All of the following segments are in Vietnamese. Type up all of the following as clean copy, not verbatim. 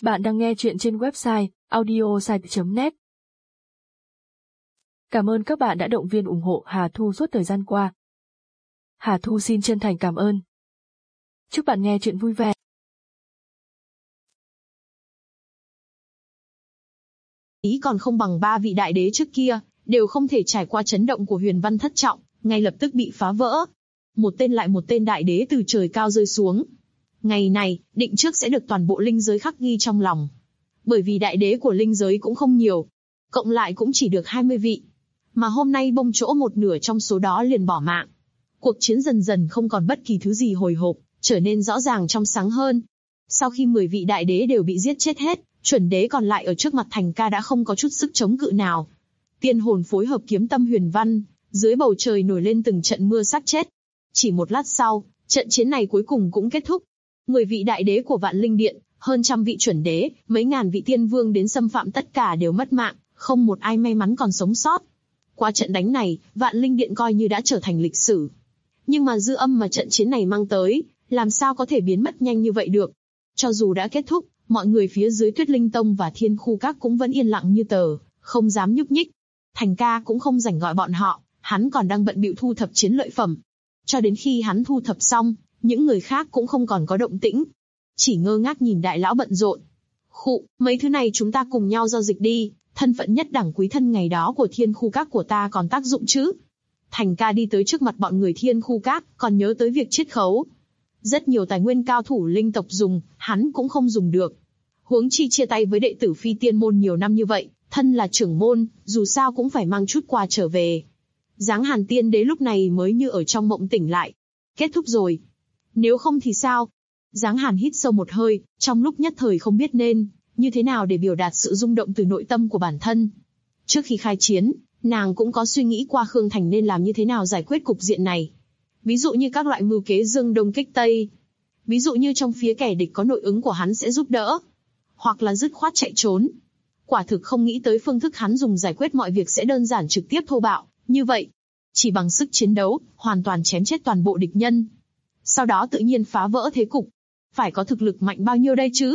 Bạn đang nghe chuyện trên website audiosite.net. Cảm ơn các bạn đã động viên ủng hộ Hà Thu suốt thời gian qua. Hà Thu xin chân thành cảm ơn. Chúc bạn nghe chuyện vui vẻ. Ý còn không bằng ba vị đại đế trước kia, đều không thể trải qua chấn động của Huyền Văn thất trọng, ngay lập tức bị phá vỡ. Một tên lại một tên đại đế từ trời cao rơi xuống. Ngày này, định trước sẽ được toàn bộ linh giới khắc ghi trong lòng. Bởi vì đại đế của linh giới cũng không nhiều, cộng lại cũng chỉ được 20 vị. Mà hôm nay bông chỗ một nửa trong số đó liền bỏ mạng. Cuộc chiến dần dần không còn bất kỳ thứ gì hồi hộp, trở nên rõ ràng trong sáng hơn. Sau khi 10 vị đại đế đều bị giết chết hết, chuẩn đế còn lại ở trước mặt Thành Ca đã không có chút sức chống cự nào. Tiên hồn phối hợp kiếm tâm Huyền Văn, dưới bầu trời nổi lên từng trận mưa xác chết. Chỉ một lát sau, trận chiến này cuối cùng cũng kết thúc. 10 vị đại đế của Vạn Linh Điện, hơn trăm vị chuẩn đế, mấy ngàn vị tiên vương đến xâm phạm tất cả đều mất mạng, không một ai may mắn còn sống sót. Qua trận đánh này, Vạn Linh Điện coi như đã trở thành lịch sử. Nhưng mà dư âm mà trận chiến này mang tới, làm sao có thể biến mất nhanh như vậy được? Cho dù đã kết thúc, mọi người phía dưới Tuyết Linh Tông và Thiên Khu Các cũng vẫn yên lặng như tờ, không dám nhúc nhích. Thành Ca cũng không rảnh gọi bọn họ, hắn còn đang bận bịu thu thập chiến lợi phẩm. Cho đến khi hắn thu thập xong, những người khác cũng không còn có động tĩnh, chỉ ngơ ngác nhìn đại lão bận rộn. Khụ, mấy thứ này chúng ta cùng nhau giao dịch đi, thân phận nhất đẳng quý thân ngày đó của Thiên Khu Các của ta còn tác dụng chứ? Thành Ca đi tới trước mặt bọn người Thiên Khu Các, còn nhớ tới việc chiết khấu. Rất nhiều tài nguyên cao thủ linh tộc dùng, hắn cũng không dùng được. Huống chi chia tay với đệ tử Phi Tiên môn nhiều năm như vậy, thân là trưởng môn, dù sao cũng phải mang chút quà trở về. Giáng Hàn Tiên Đế lúc này mới như ở trong mộng tỉnh lại. Kết thúc rồi. Nếu không thì sao? Giáng Hàn hít sâu một hơi, trong lúc nhất thời không biết nên như thế nào để biểu đạt sự rung động từ nội tâm của bản thân. Trước khi khai chiến, nàng cũng có suy nghĩ qua Khương Thành nên làm như thế nào giải quyết cục diện này. Ví dụ như các loại mưu kế dương đông kích tây. Ví dụ như trong phía kẻ địch có nội ứng của hắn sẽ giúp đỡ. Hoặc là dứt khoát chạy trốn. Quả thực không nghĩ tới phương thức hắn dùng giải quyết mọi việc sẽ đơn giản trực tiếp thô bạo, như vậy. Chỉ bằng sức chiến đấu, hoàn toàn chém chết toàn bộ địch nhân. Sau đó tự nhiên phá vỡ thế cục. Phải có thực lực mạnh bao nhiêu đây chứ?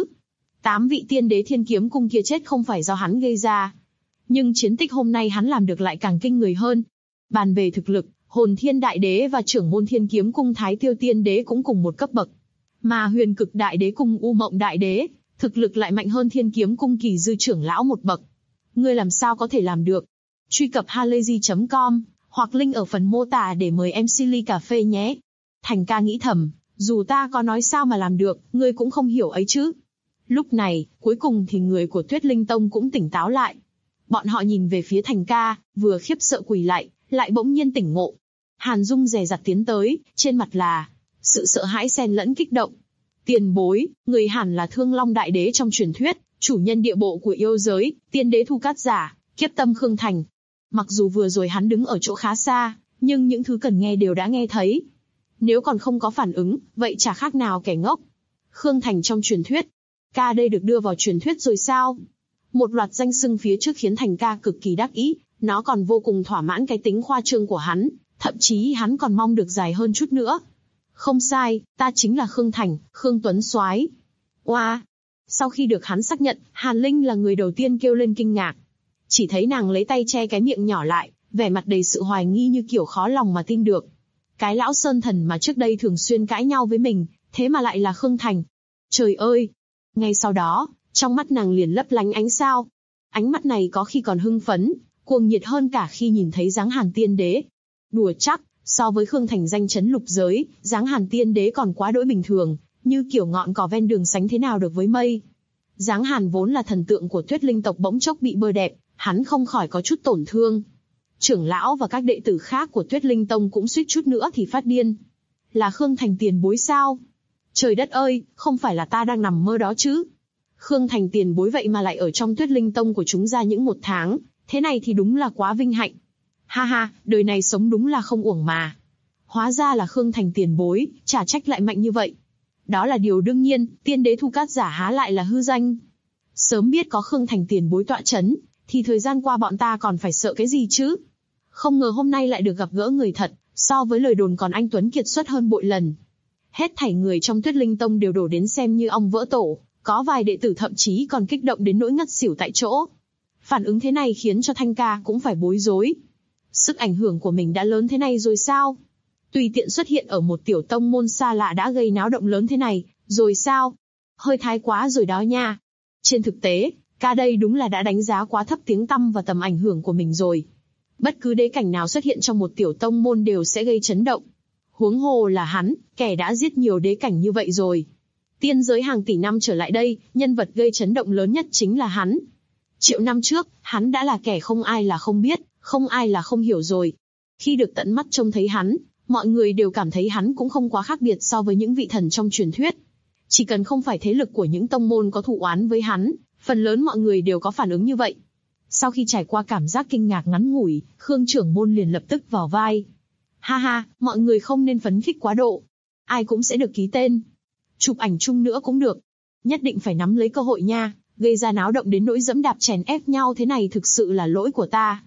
8 vị tiên đế Thiên Kiếm Cung kia chết không phải do hắn gây ra. Nhưng chiến tích hôm nay hắn làm được lại càng kinh người hơn. Bàn về thực lực, Hồn Thiên Đại Đế và trưởng môn Thiên Kiếm Cung Thái Tiêu Tiên Đế cũng cùng một cấp bậc. Mà Huyền Cực Đại Đế cùng U Mộng Đại Đế, thực lực lại mạnh hơn Thiên Kiếm Cung Kỳ Dư trưởng lão một bậc. Ngươi làm sao có thể làm được? Truy cập halayzi.com hoặc link ở phần mô tả để mời MC ly cà phê nhé. Thành Ca nghĩ thầm, dù ta có nói sao mà làm được, ngươi cũng không hiểu ấy chứ. Lúc này, cuối cùng thì người của Tuyết Linh Tông cũng tỉnh táo lại. Bọn họ nhìn về phía Thành Ca, vừa khiếp sợ quỳ lại bỗng nhiên tỉnh ngộ. Hàn Dung dè dặt tiến tới, trên mặt là sự sợ hãi xen lẫn kích động. Tiền bối, người hẳn là Thương Long Đại Đế trong truyền thuyết, chủ nhân địa bộ của yêu giới, tiên đế Thu Cát Giả, kiếp tâm Khương Thành. Mặc dù vừa rồi hắn đứng ở chỗ khá xa, nhưng những thứ cần nghe đều đã nghe thấy. Nếu còn không có phản ứng, vậy chả khác nào kẻ ngốc. Khương Thành trong truyền thuyết. Ca đây được đưa vào truyền thuyết rồi sao? Một loạt danh xưng phía trước khiến Thành Ca cực kỳ đắc ý, nó còn vô cùng thỏa mãn cái tính khoa trương của hắn, thậm chí hắn còn mong được dài hơn chút nữa. Không sai, ta chính là Khương Thành, Khương Tuấn Soái. Oa! Sau khi được hắn xác nhận, Hàn Linh là người đầu tiên kêu lên kinh ngạc. Chỉ thấy nàng lấy tay che cái miệng nhỏ lại, vẻ mặt đầy sự hoài nghi như kiểu khó lòng mà tin được. Cái lão sơn thần mà trước đây thường xuyên cãi nhau với mình, thế mà lại là Khương Thành. Trời ơi! Ngay sau đó, trong mắt nàng liền lấp lánh ánh sao. Ánh mắt này có khi còn hưng phấn, cuồng nhiệt hơn cả khi nhìn thấy Giáng Hàn Tiên Đế. Đùa chắc, so với Khương Thành danh chấn lục giới, Giáng Hàn Tiên Đế còn quá đỗi bình thường, như kiểu ngọn cỏ ven đường sánh thế nào được với mây. Giáng Hàn vốn là thần tượng của Tuyết Linh tộc bỗng chốc bị bơ đẹp, hắn không khỏi có chút tổn thương. Trưởng lão và các đệ tử khác của Tuyết Linh Tông cũng suýt chút nữa thì phát điên. Là Khương Thành tiền bối sao? Trời đất ơi, không phải là ta đang nằm mơ đó chứ? Khương Thành tiền bối vậy mà lại ở trong Tuyết Linh Tông của chúng ra những 1 tháng, thế này thì đúng là quá vinh hạnh. Ha ha, đời này sống đúng là không uổng mà. Hóa ra là Khương Thành tiền bối, chả trách lại mạnh như vậy. Đó là điều đương nhiên, tiên đế Thu Cát Giả há lại là hư danh. Sớm biết có Khương Thành tiền bối tọa chấn, thì thời gian qua bọn ta còn phải sợ cái gì chứ? Không ngờ hôm nay lại được gặp gỡ người thật, so với lời đồn còn anh tuấn kiệt xuất hơn bội lần. Hết thảy người trong Tuyết Linh Tông đều đổ đến xem như ong vỡ tổ, Có vài đệ tử thậm chí còn kích động đến nỗi ngất xỉu tại chỗ. Phản ứng thế này khiến cho Thanh ca cũng phải bối rối. Sức ảnh hưởng của mình đã lớn thế này rồi sao? Tùy tiện xuất hiện ở một tiểu tông môn xa lạ đã gây náo động lớn thế này, rồi sao? Hơi thái quá rồi đó nha. Trên thực tế, ca đây đúng là đã đánh giá quá thấp tiếng tăm và tầm ảnh hưởng của mình rồi. Bất cứ đế cảnh nào xuất hiện trong một tiểu tông môn đều sẽ gây chấn động. Huống hồ là hắn, kẻ đã giết nhiều đế cảnh như vậy rồi. Tiên giới hàng tỷ năm trở lại đây, nhân vật gây chấn động lớn nhất chính là hắn. Triệu năm trước, hắn đã là kẻ không ai là không biết, không ai là không hiểu rồi. Khi được tận mắt trông thấy hắn, mọi người đều cảm thấy hắn cũng không quá khác biệt so với những vị thần trong truyền thuyết. Chỉ cần không phải thế lực của những tông môn có thù oán với hắn, phần lớn mọi người đều có phản ứng như vậy. Sau khi trải qua cảm giác kinh ngạc ngắn ngủi, Khương trưởng môn liền lập tức vào vai. Ha ha, mọi người không nên phấn khích quá độ. Ai cũng sẽ được ký tên. Chụp ảnh chung nữa cũng được. Nhất định phải nắm lấy cơ hội nha, gây ra náo động đến nỗi dẫm đạp chèn ép nhau thế này thực sự là lỗi của ta.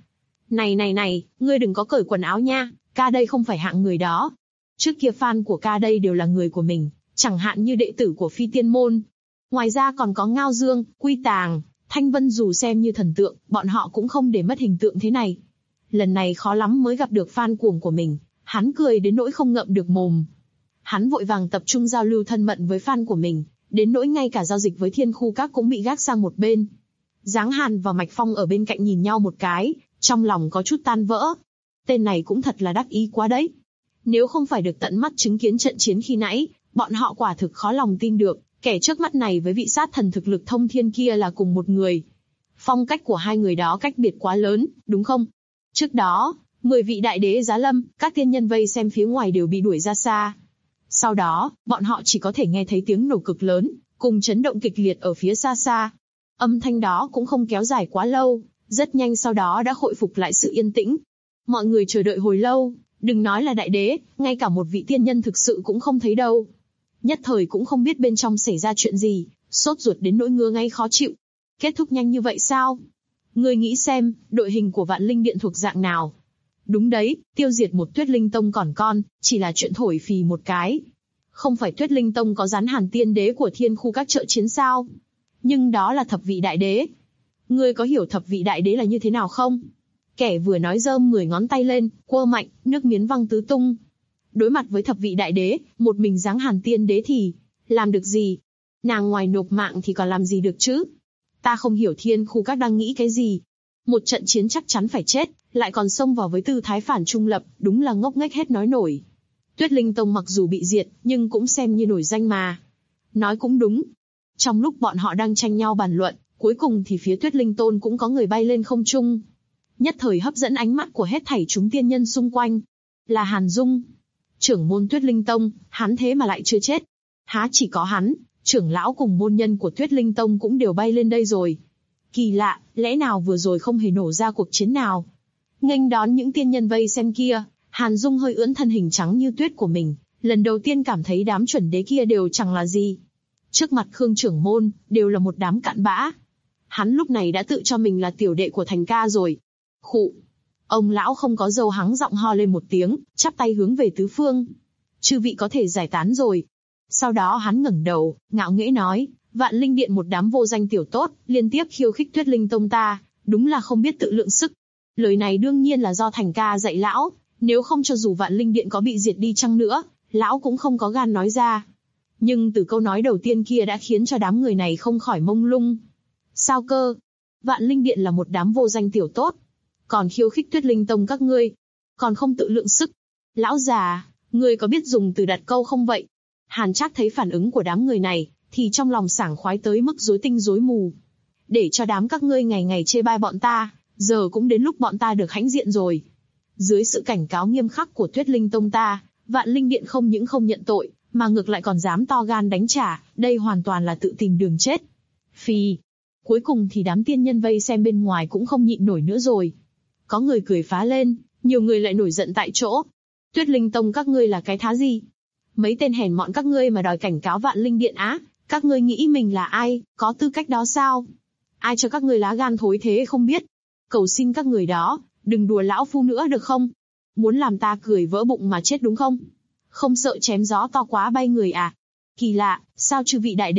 Này, ngươi đừng có cởi quần áo nha, ca đây không phải hạng người đó. Trước kia fan của ca đây đều là người của mình, chẳng hạn như đệ tử của Phi Tiên Môn. Ngoài ra còn có Ngao Dương, Quy Tàng, Thanh Vân, dù xem như thần tượng, bọn họ cũng không để mất hình tượng thế này. Lần này khó lắm mới gặp được fan cuồng của mình, hắn cười đến nỗi không ngậm được mồm. Hắn vội vàng tập trung giao lưu thân mật với fan của mình, đến nỗi ngay cả giao dịch với Thiên Khu Các cũng bị gác sang một bên. Giáng Hàn và Mạch Phong ở bên cạnh nhìn nhau một cái, trong lòng có chút tan vỡ. Tên này cũng thật là đắc ý quá đấy. Nếu không phải được tận mắt chứng kiến trận chiến khi nãy, bọn họ quả thực khó lòng tin được, kẻ trước mắt này với vị sát thần thực lực thông thiên kia là cùng một người. Phong cách của hai người đó cách biệt quá lớn, đúng không? Trước đó, 10 vị đại đế giá lâm, các tiên nhân vây xem phía ngoài đều bị đuổi ra xa. Sau đó, bọn họ chỉ có thể nghe thấy tiếng nổ cực lớn, cùng chấn động kịch liệt ở phía xa xa. Âm thanh đó cũng không kéo dài quá lâu, rất nhanh sau đó đã khôi phục lại sự yên tĩnh. Mọi người chờ đợi hồi lâu, đừng nói là đại đế, ngay cả một vị tiên nhân thực sự cũng không thấy đâu. Nhất thời cũng không biết bên trong xảy ra chuyện gì, sốt ruột đến nỗi ngứa ngáy khó chịu. Kết thúc nhanh như vậy sao? Ngươi nghĩ xem, đội hình của Vạn Linh Điện thuộc dạng nào? Đúng đấy, tiêu diệt một Tuyết Linh Tông còn con, chỉ là chuyện thổi phì một cái. Không phải Tuyết Linh Tông có Gián Hàn tiên đế của Thiên Khu Các trợ chiến sao? Nhưng đó là thập vị đại đế. Ngươi có hiểu thập vị đại đế là như thế nào không? Kẻ vừa nói giơ 10 ngón tay lên, quơ mạnh, nước miến văng tứ tung. Đối mặt với thập vị đại đế, một mình Giáng Hàn tiên đế thì làm được gì? Nàng ngoài nộp mạng thì còn làm gì được chứ? Ta không hiểu Thiên Khu Các đang nghĩ cái gì. Một trận chiến chắc chắn phải chết, lại còn xông vào với tư thái phản trung lập, đúng là ngốc nghếch hết nói nổi. Tuyết Linh Tông mặc dù bị diệt, nhưng cũng xem như nổi danh mà. Nói cũng đúng. Trong lúc bọn họ đang tranh nhau bàn luận, cuối cùng thì phía Tuyết Linh Tôn cũng có người bay lên không trung. Nhất thời hấp dẫn ánh mắt của hết thảy chúng tiên nhân xung quanh. Là Hàn Dung, trưởng môn Tuyết Linh Tông, hắn thế mà lại chưa chết. Há chỉ có hắn, trưởng lão cùng môn nhân của Tuyết Linh Tông cũng đều bay lên đây rồi. Kỳ lạ, lẽ nào vừa rồi không hề nổ ra cuộc chiến nào? Nghênh đón những tiên nhân vây xem kia, Hàn Dung hơi ưỡn thân hình trắng như tuyết của mình, lần đầu tiên cảm thấy đám chuẩn đế kia đều chẳng là gì. Trước mặt Khương trưởng môn, đều là một đám cặn bã. Hắn lúc này đã tự cho mình là tiểu đệ của Thành ca rồi. Khụ. Ông lão không có dâu hắng giọng ho lên một tiếng, chắp tay hướng về tứ phương. Chư vị có thể giải tán rồi. Sau đó hắn ngẩng đầu, ngạo nghễ nói, Vạn Linh Điện một đám vô danh tiểu tốt, liên tiếp khiêu khích Tuyết Linh Tông ta, đúng là không biết tự lượng sức. Lời này đương nhiên là do Thành ca dạy lão, nếu không cho dù Vạn Linh Điện có bị diệt đi chăng nữa, lão cũng không có gan nói ra. Nhưng từ câu nói đầu tiên kia đã khiến cho đám người này không khỏi mông lung. Sao cơ? Vạn Linh Điện là một đám vô danh tiểu tốt, còn khiêu khích Tuyết Linh Tông các ngươi, còn không tự lượng sức. Lão già, ngươi có biết dùng từ đặt câu không vậy? Hàn Trác thấy phản ứng của đám người này, thì trong lòng sảng khoái tới mức rối tinh rối mù. Để cho đám các ngươi ngày ngày chê bai bọn ta, giờ cũng đến lúc bọn ta được hãnh diện rồi. Dưới sự cảnh cáo nghiêm khắc của Tuyết Linh Tông ta, Vạn Linh Điện không những không nhận tội, mà ngược lại còn dám to gan đánh trả, đây hoàn toàn là tự tìm đường chết. Phì. Cuối cùng thì đám tiên nhân vây xem bên ngoài cũng không nhịn nổi nữa rồi. Có người cười phá lên, nhiều người lại nổi giận tại chỗ. Tuyết Linh Tông các ngươi là cái thá gì? Mấy tên hèn mọn các ngươi mà đòi cảnh cáo Vạn Linh Điện á? Các ngươi nghĩ mình là ai, có tư cách đó sao? Ai cho các ngươi lá gan thối thế không biết? Cầu xin các người đó, đừng đùa lão phu nữa được không? Muốn làm ta cười vỡ bụng mà chết đúng không? Không sợ chém gió to quá bay người à? Kỳ lạ, sao chư vị đại đế,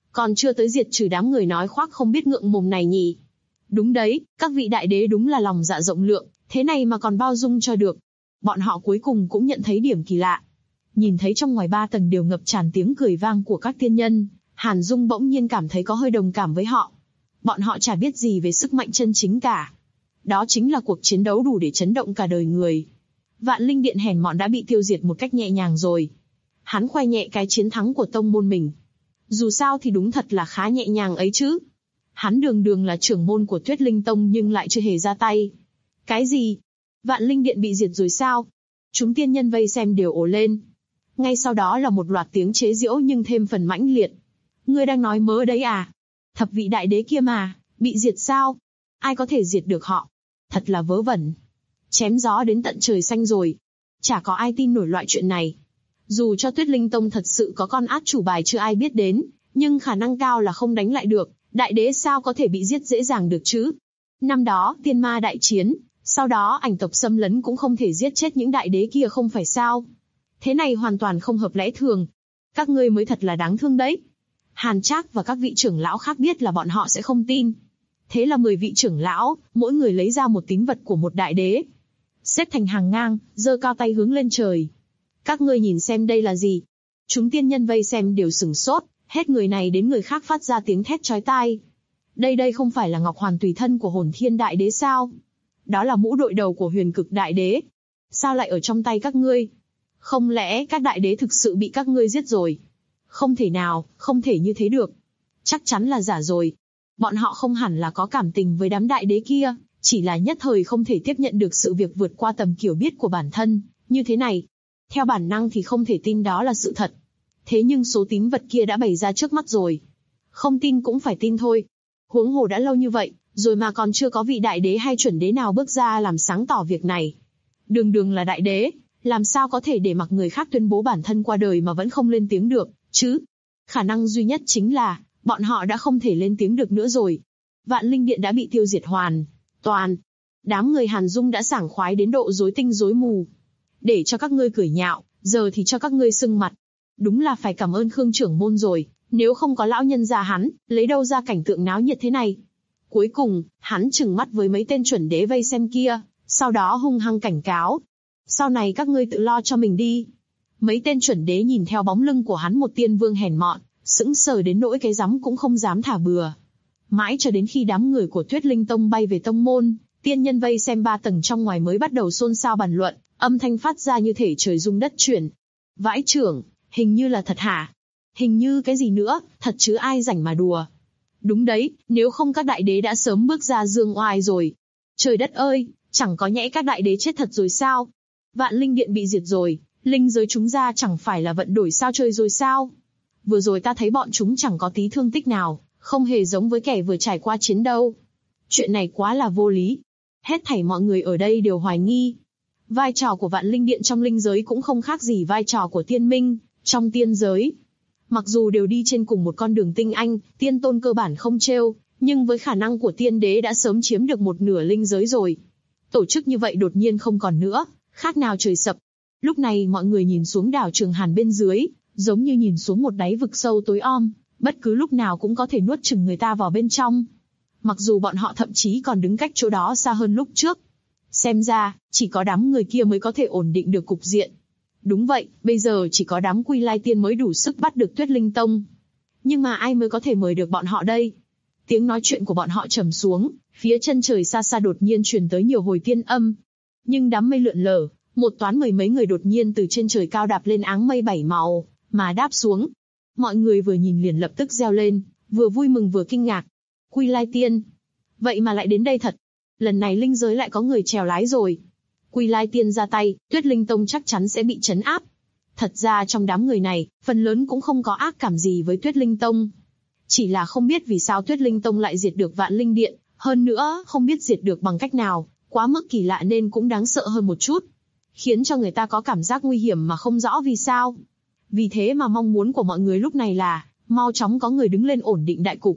Còn chưa tới diệt trừ đám người nói khoác không biết ngượng mồm này nhỉ. Đúng đấy, các vị đại đế đúng là lòng dạ rộng lượng, thế này mà còn bao dung cho được. Bọn họ cuối cùng cũng nhận thấy điểm kỳ lạ. Nhìn thấy trong ngoài 3 tầng đều ngập tràn tiếng cười vang của các tiên nhân, Hàn Dung bỗng nhiên cảm thấy có hơi đồng cảm với họ. Bọn họ chả biết gì về sức mạnh chân chính cả. Đó chính là cuộc chiến đấu đủ để chấn động cả đời người. Vạn Linh Điện hèn mọn đã bị tiêu diệt một cách nhẹ nhàng rồi. Hắn khoe nhẹ cái chiến thắng của tông môn mình. Dù sao thì đúng thật là khá nhẹ nhàng ấy chứ. Hắn đường đường là trưởng môn của Tuyết Linh Tông nhưng lại chưa hề ra tay. Cái gì? Vạn Linh Điện bị diệt rồi sao? Chúng tiên nhân vây xem đều ồ lên. Ngay sau đó là một loạt tiếng chế giễu nhưng thêm phần mãnh liệt. Ngươi đang nói mớ đấy à? Thập vị đại đế kia mà, bị diệt sao? Ai có thể diệt được họ? Thật là vớ vẩn. Chém gió đến tận trời xanh rồi. Chả có ai tin nổi loại chuyện này. Dù cho Tuyết Linh Tông thật sự có con át chủ bài chưa ai biết đến, nhưng khả năng cao là không đánh lại được. Đại đế sao có thể bị giết dễ dàng được chứ? Năm đó, tiên ma đại chiến, sau đó ảnh tộc xâm lấn cũng không thể giết chết những đại đế kia không phải sao? Thế này hoàn toàn không hợp lẽ thường. Các ngươi mới thật là đáng thương đấy. Hàn Trác và các vị trưởng lão khác biết là bọn họ sẽ không tin. Thế là 10 vị trưởng lão, mỗi người lấy ra một tín vật của một đại đế. Xếp thành hàng ngang, giơ cao tay hướng lên trời. Các ngươi nhìn xem đây là gì? Chúng tiên nhân vây xem đều sửng sốt, hết người này đến người khác phát ra tiếng thét chói tai. Đây không phải là Ngọc Hoàn tùy thân của Hồn Thiên Đại Đế sao? Đó là mũ đội đầu của Huyền Cực Đại Đế. Sao lại ở trong tay các ngươi? Không lẽ các đại đế thực sự bị các ngươi giết rồi? Không thể nào, không thể như thế được. Chắc chắn là giả rồi. Bọn họ không hẳn là có cảm tình với đám đại đế kia, chỉ là nhất thời không thể tiếp nhận được sự việc vượt qua tầm hiểu biết của bản thân, như thế này. Theo bản năng thì không thể tin đó là sự thật. Thế nhưng số tín vật kia đã bày ra trước mắt rồi. Không tin cũng phải tin thôi. Huống hồ đã lâu như vậy, rồi mà còn chưa có vị đại đế hay chuẩn đế nào bước ra làm sáng tỏ việc này. Đường đường là đại đế, làm sao có thể để mặc người khác tuyên bố bản thân qua đời mà vẫn không lên tiếng được, chứ? Khả năng duy nhất chính là, bọn họ đã không thể lên tiếng được nữa rồi. Vạn Linh Điện đã bị tiêu diệt hoàn toàn. Đám người Hàn Dung đã sảng khoái đến độ rối tinh rối mù. Để cho các ngươi cười nhạo, giờ thì cho các ngươi sưng mặt. Đúng là phải cảm ơn Khương trưởng môn rồi, nếu không có lão nhân già hắn, lấy đâu ra cảnh tượng náo nhiệt thế này. Cuối cùng, hắn trừng mắt với mấy tên chuẩn đế vây xem kia, sau đó hung hăng cảnh cáo. Sau này các ngươi tự lo cho mình đi. Mấy tên chuẩn đế nhìn theo bóng lưng của hắn một tiên vương hèn mọn, sững sờ đến nỗi cái rắm cũng không dám thả bừa. Mãi cho đến khi đám người của Tuyết Linh Tông bay về tông môn, tiên nhân vây xem 3 tầng trong ngoài mới bắt đầu xôn xao bàn luận, âm thanh phát ra như thể trời rung đất chuyển. Vãi trưởng, hình như là thật hả? Hình như cái gì nữa, thật chứ ai rảnh mà đùa. Đúng đấy, nếu không các đại đế đã sớm bước ra dương oai rồi. Trời đất ơi, chẳng có nhẽ các đại đế chết thật rồi sao? Vạn Linh Điện bị diệt rồi, linh giới chúng ra chẳng phải là vận đổi sao chơi rồi sao? Vừa rồi ta thấy bọn chúng chẳng có tí thương tích nào, không hề giống với kẻ vừa trải qua chiến đâu. Chuyện này quá là vô lý. Hết thảy mọi người ở đây đều hoài nghi. Vai trò của Vạn Linh Điện trong linh giới cũng không khác gì vai trò của tiên minh trong tiên giới. Mặc dù đều đi trên cùng một con đường tinh anh, tiên tôn cơ bản không trêu, nhưng với khả năng của tiên đế đã sớm chiếm được một nửa linh giới rồi. Tổ chức như vậy đột nhiên không còn nữa, khác nào trời sập. Lúc này mọi người nhìn xuống đảo Trường Hàn bên dưới, giống như nhìn xuống một đáy vực sâu tối om, bất cứ lúc nào cũng có thể nuốt chửng người ta vào bên trong. Mặc dù bọn họ thậm chí còn đứng cách chỗ đó xa hơn lúc trước. Xem ra, chỉ có đám người kia mới có thể ổn định được cục diện. Đúng vậy, bây giờ chỉ có đám Quy Lai Tiên mới đủ sức bắt được Tuyết Linh Tông. Nhưng mà ai mới có thể mời được bọn họ đây? Tiếng nói chuyện của bọn họ trầm xuống, phía chân trời xa xa đột nhiên truyền tới nhiều hồi tiên âm. Nhưng đám mây lượn lờ, một toán mười mấy người đột nhiên từ trên trời cao đạp lên áng mây 7 màu, mà đáp xuống. Mọi người vừa nhìn liền lập tức reo lên, vừa vui mừng vừa kinh ngạc. Quy Lai Tiên, vậy mà lại đến đây thật. Lần này linh giới lại có người chèo lái rồi. Quy Lai Tiên ra tay, Tuyết Linh Tông chắc chắn sẽ bị trấn áp. Thật ra trong đám người này, phần lớn cũng không có ác cảm gì với Tuyết Linh Tông. Chỉ là không biết vì sao Tuyết Linh Tông lại diệt được Vạn Linh Điện, hơn nữa không biết diệt được bằng cách nào, quá mức kỳ lạ nên cũng đáng sợ hơn một chút. Khiến cho người ta có cảm giác nguy hiểm mà không rõ vì sao. Vì thế mà mong muốn của mọi người lúc này là, mau chóng có người đứng lên ổn định đại cục.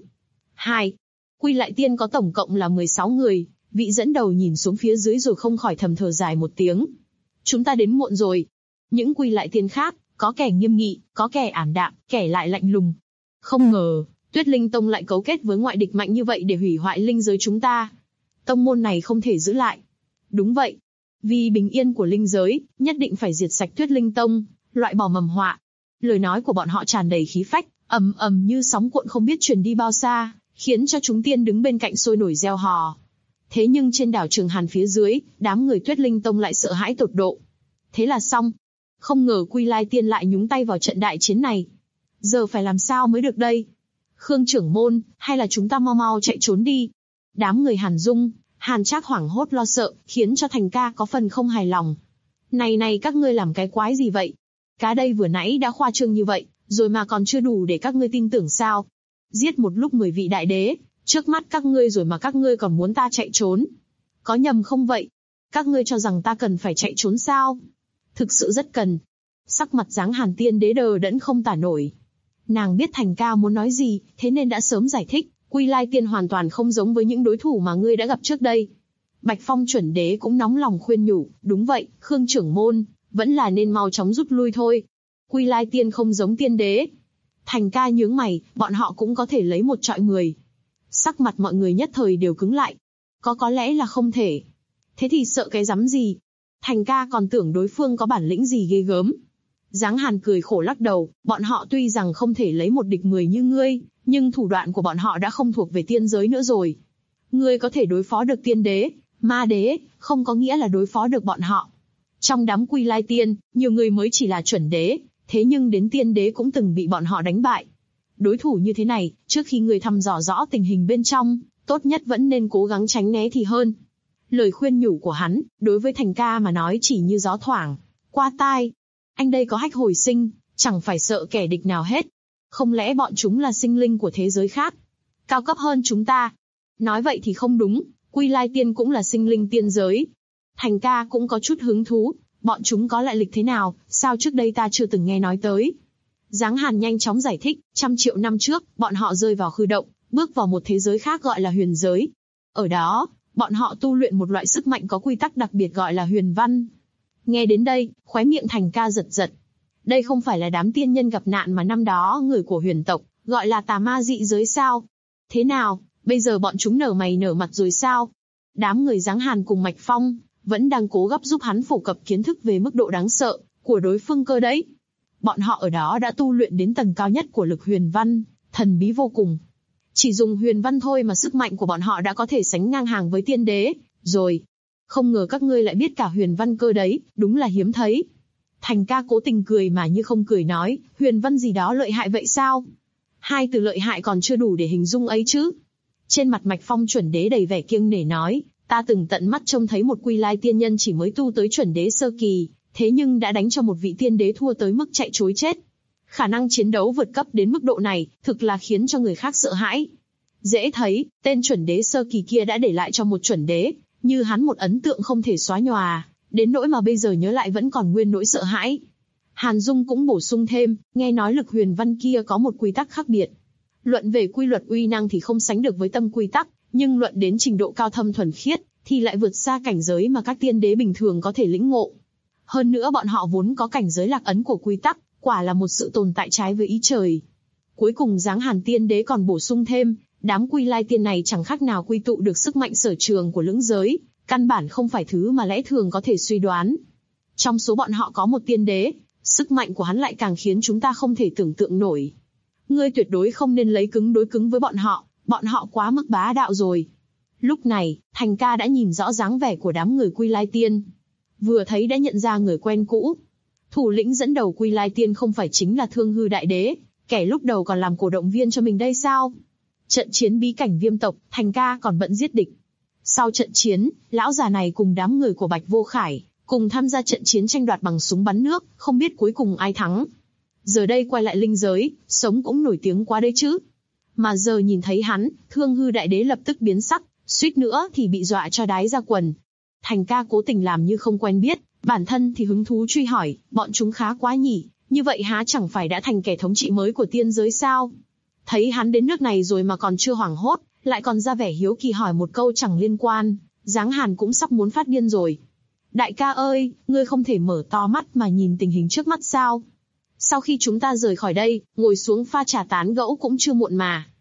2. Quy Lại Tiên có tổng cộng là 16 người, vị dẫn đầu nhìn xuống phía dưới rồi không khỏi thầm thở dài một tiếng. Chúng ta đến muộn rồi. Những Quy Lại Tiên khác, có kẻ nghiêm nghị, có kẻ ảm đạm, kẻ lại lạnh lùng. Không ngờ, Tuyết Linh Tông lại cấu kết với ngoại địch mạnh như vậy để hủy hoại linh giới chúng ta. Tông môn này không thể giữ lại. Đúng vậy. Vì bình yên của linh giới, nhất định phải diệt sạch Tuyết Linh Tông, loại bỏ mầm họa. Lời nói của bọn họ tràn đầy khí phách, ầm ầm như sóng cuộn không biết truyền đi bao xa, khiến cho chúng tiên đứng bên cạnh sôi nổi reo hò. Thế nhưng trên đảo Trường Hàn phía dưới, đám người Tuyết Linh Tông lại sợ hãi tột độ. Thế là xong. Không ngờ Quy Lai Tiên lại nhúng tay vào trận đại chiến này. Giờ phải làm sao mới được đây? Khương trưởng môn, hay là chúng ta mau mau chạy trốn đi? Đám người Hàn Dung, Hàn Trác hoảng hốt lo sợ, khiến cho Thành ca có phần không hài lòng. Này các ngươi làm cái quái gì vậy? Cá đây vừa nãy đã khoa trương như vậy, rồi mà còn chưa đủ để các ngươi tin tưởng sao? Giết một lúc 10 vị đại đế, trước mắt các ngươi rồi mà các ngươi còn muốn ta chạy trốn. Có nhầm không vậy? Các ngươi cho rằng ta cần phải chạy trốn sao? Thực sự rất cần. Sắc mặt dáng Hàn Tiên đế đờ đẫn không tả nổi. Nàng biết Thành ca muốn nói gì, thế nên đã sớm giải thích, Quy Lai Tiên hoàn toàn không giống với những đối thủ mà ngươi đã gặp trước đây. Bạch Phong chuẩn đế cũng nóng lòng khuyên nhủ, đúng vậy, Khương trưởng môn, vẫn là nên mau chóng rút lui thôi. Quy Lai Tiên không giống tiên đế. Thành ca nhướng mày, bọn họ cũng có thể lấy một trọi người. Sắc mặt mọi người nhất thời đều cứng lại. Có lẽ là không thể. Thế thì sợ cái rắm gì? Thành ca còn tưởng đối phương có bản lĩnh gì ghê gớm. Giáng Hàn cười khổ lắc đầu, bọn họ tuy rằng không thể lấy một địch 10 như ngươi, nhưng thủ đoạn của bọn họ đã không thuộc về tiên giới nữa rồi. Ngươi có thể đối phó được tiên đế, ma đế, không có nghĩa là đối phó được bọn họ. Trong đám Quy Lai Tiên, nhiều người mới chỉ là chuẩn đế, thế nhưng đến tiên đế cũng từng bị bọn họ đánh bại. Đối thủ như thế này, trước khi ngươi thăm dò rõ tình hình bên trong, tốt nhất vẫn nên cố gắng tránh né thì hơn. Lời khuyên nhủ của hắn, đối với Thành ca mà nói chỉ như gió thoảng qua tai. Anh đây có hách hồi sinh, chẳng phải sợ kẻ địch nào hết. Không lẽ bọn chúng là sinh linh của thế giới khác, cao cấp hơn chúng ta? Nói vậy thì không đúng, Quy Lai Tiên cũng là sinh linh tiên giới. Thành ca cũng có chút hứng thú, bọn chúng có lại lịch thế nào, sao trước đây ta chưa từng nghe nói tới. Giáng Hàn nhanh chóng giải thích, 100 triệu năm trước, bọn họ rơi vào hư động, bước vào một thế giới khác gọi là huyền giới. Ở đó, bọn họ tu luyện một loại sức mạnh có quy tắc đặc biệt gọi là huyền văn. Nghe đến đây, khóe miệng Thành ca giật giật. Đây không phải là đám tiên nhân gặp nạn mà năm đó người của huyền tộc, gọi là tà ma dị giới sao? Thế nào, bây giờ bọn chúng nở mày nở mặt rồi sao? Đám người Giáng Hàn cùng Mạch Phong, vẫn đang cố gấp giúp hắn phổ cập kiến thức về mức độ đáng sợ của đối phương cơ đấy. Bọn họ ở đó đã tu luyện đến tầng cao nhất của lực huyền văn, thần bí vô cùng. Chỉ dùng huyền văn thôi mà sức mạnh của bọn họ đã có thể sánh ngang hàng với tiên đế, rồi. Không ngờ các ngươi lại biết cả huyền văn cơ đấy, đúng là hiếm thấy. Thành ca cố tình cười mà như không cười nói, huyền văn gì đó lợi hại vậy sao? Hai từ lợi hại còn chưa đủ để hình dung ấy chứ. Trên mặt Mạch Phong chuẩn đế đầy vẻ kiêng nể nói, ta từng tận mắt trông thấy một Quy Lai tiên nhân chỉ mới tu tới chuẩn đế sơ kỳ, thế nhưng đã đánh cho một vị tiên đế thua tới mức chạy trối chết. Khả năng chiến đấu vượt cấp đến mức độ này, thực là khiến cho người khác sợ hãi. Dễ thấy, tên chuẩn đế sơ kỳ kia đã để lại cho một chuẩn đế, như hắn một ấn tượng không thể xóa nhòa, đến nỗi mà bây giờ nhớ lại vẫn còn nguyên nỗi sợ hãi. Hàn Dung cũng bổ sung thêm, nghe nói lực huyền văn kia có một quy tắc khác biệt. Luận về quy luật uy năng thì không sánh được với tâm quy tắc, nhưng luận đến trình độ cao thâm thuần khiết, thì lại vượt xa cảnh giới mà các tiên đế bình thường có thể lĩnh ngộ. Hơn nữa bọn họ vốn có cảnh giới lạc ấn của quy tắc, quả là một sự tồn tại trái với ý trời. Cuối cùng Giáng Hàn tiên đế còn bổ sung thêm, đám Quy Lai tiên này chẳng khác nào quy tụ được sức mạnh sở trường của lưỡng giới, căn bản không phải thứ mà lẽ thường có thể suy đoán. Trong số bọn họ có một tiên đế, sức mạnh của hắn lại càng khiến chúng ta không thể tưởng tượng nổi. Ngươi tuyệt đối không nên lấy cứng đối cứng với bọn họ quá mức bá đạo rồi. Lúc này, Thành ca đã nhìn rõ dáng vẻ của đám người Quy Lai tiên. Vừa thấy đã nhận ra người quen cũ. Thủ lĩnh dẫn đầu Quy Lai tiên không phải chính là Thương Hư Đại Đế, kẻ lúc đầu còn làm cổ động viên cho mình đây sao? Trận chiến bí cảnh Viêm tộc, Thành ca còn bận giết địch. Sau trận chiến, lão già này cùng đám người của Bạch Vô Khải, cùng tham gia trận chiến tranh đoạt bằng súng bắn nước, không biết cuối cùng ai thắng. Giờ đây quay lại linh giới, sống cũng nổi tiếng quá đấy chứ. Mà giờ nhìn thấy hắn, Thương Hư Đại Đế lập tức biến sắc, suýt nữa thì bị dọa cho đái ra quần. Thành ca cố tình làm như không quen biết, bản thân thì hứng thú truy hỏi, bọn chúng khá quá nhỉ, như vậy há chẳng phải đã thành kẻ thống trị mới của tiên giới sao? Thấy hắn đến nước này rồi mà còn chưa hoảng hốt, lại còn ra vẻ hiếu kỳ hỏi một câu chẳng liên quan, Giáng Hàn cũng sắp muốn phát điên rồi. Đại ca ơi, ngươi không thể mở to mắt mà nhìn tình hình trước mắt sao? Sau khi chúng ta rời khỏi đây, ngồi xuống pha trà tán gẫu cũng chưa muộn mà.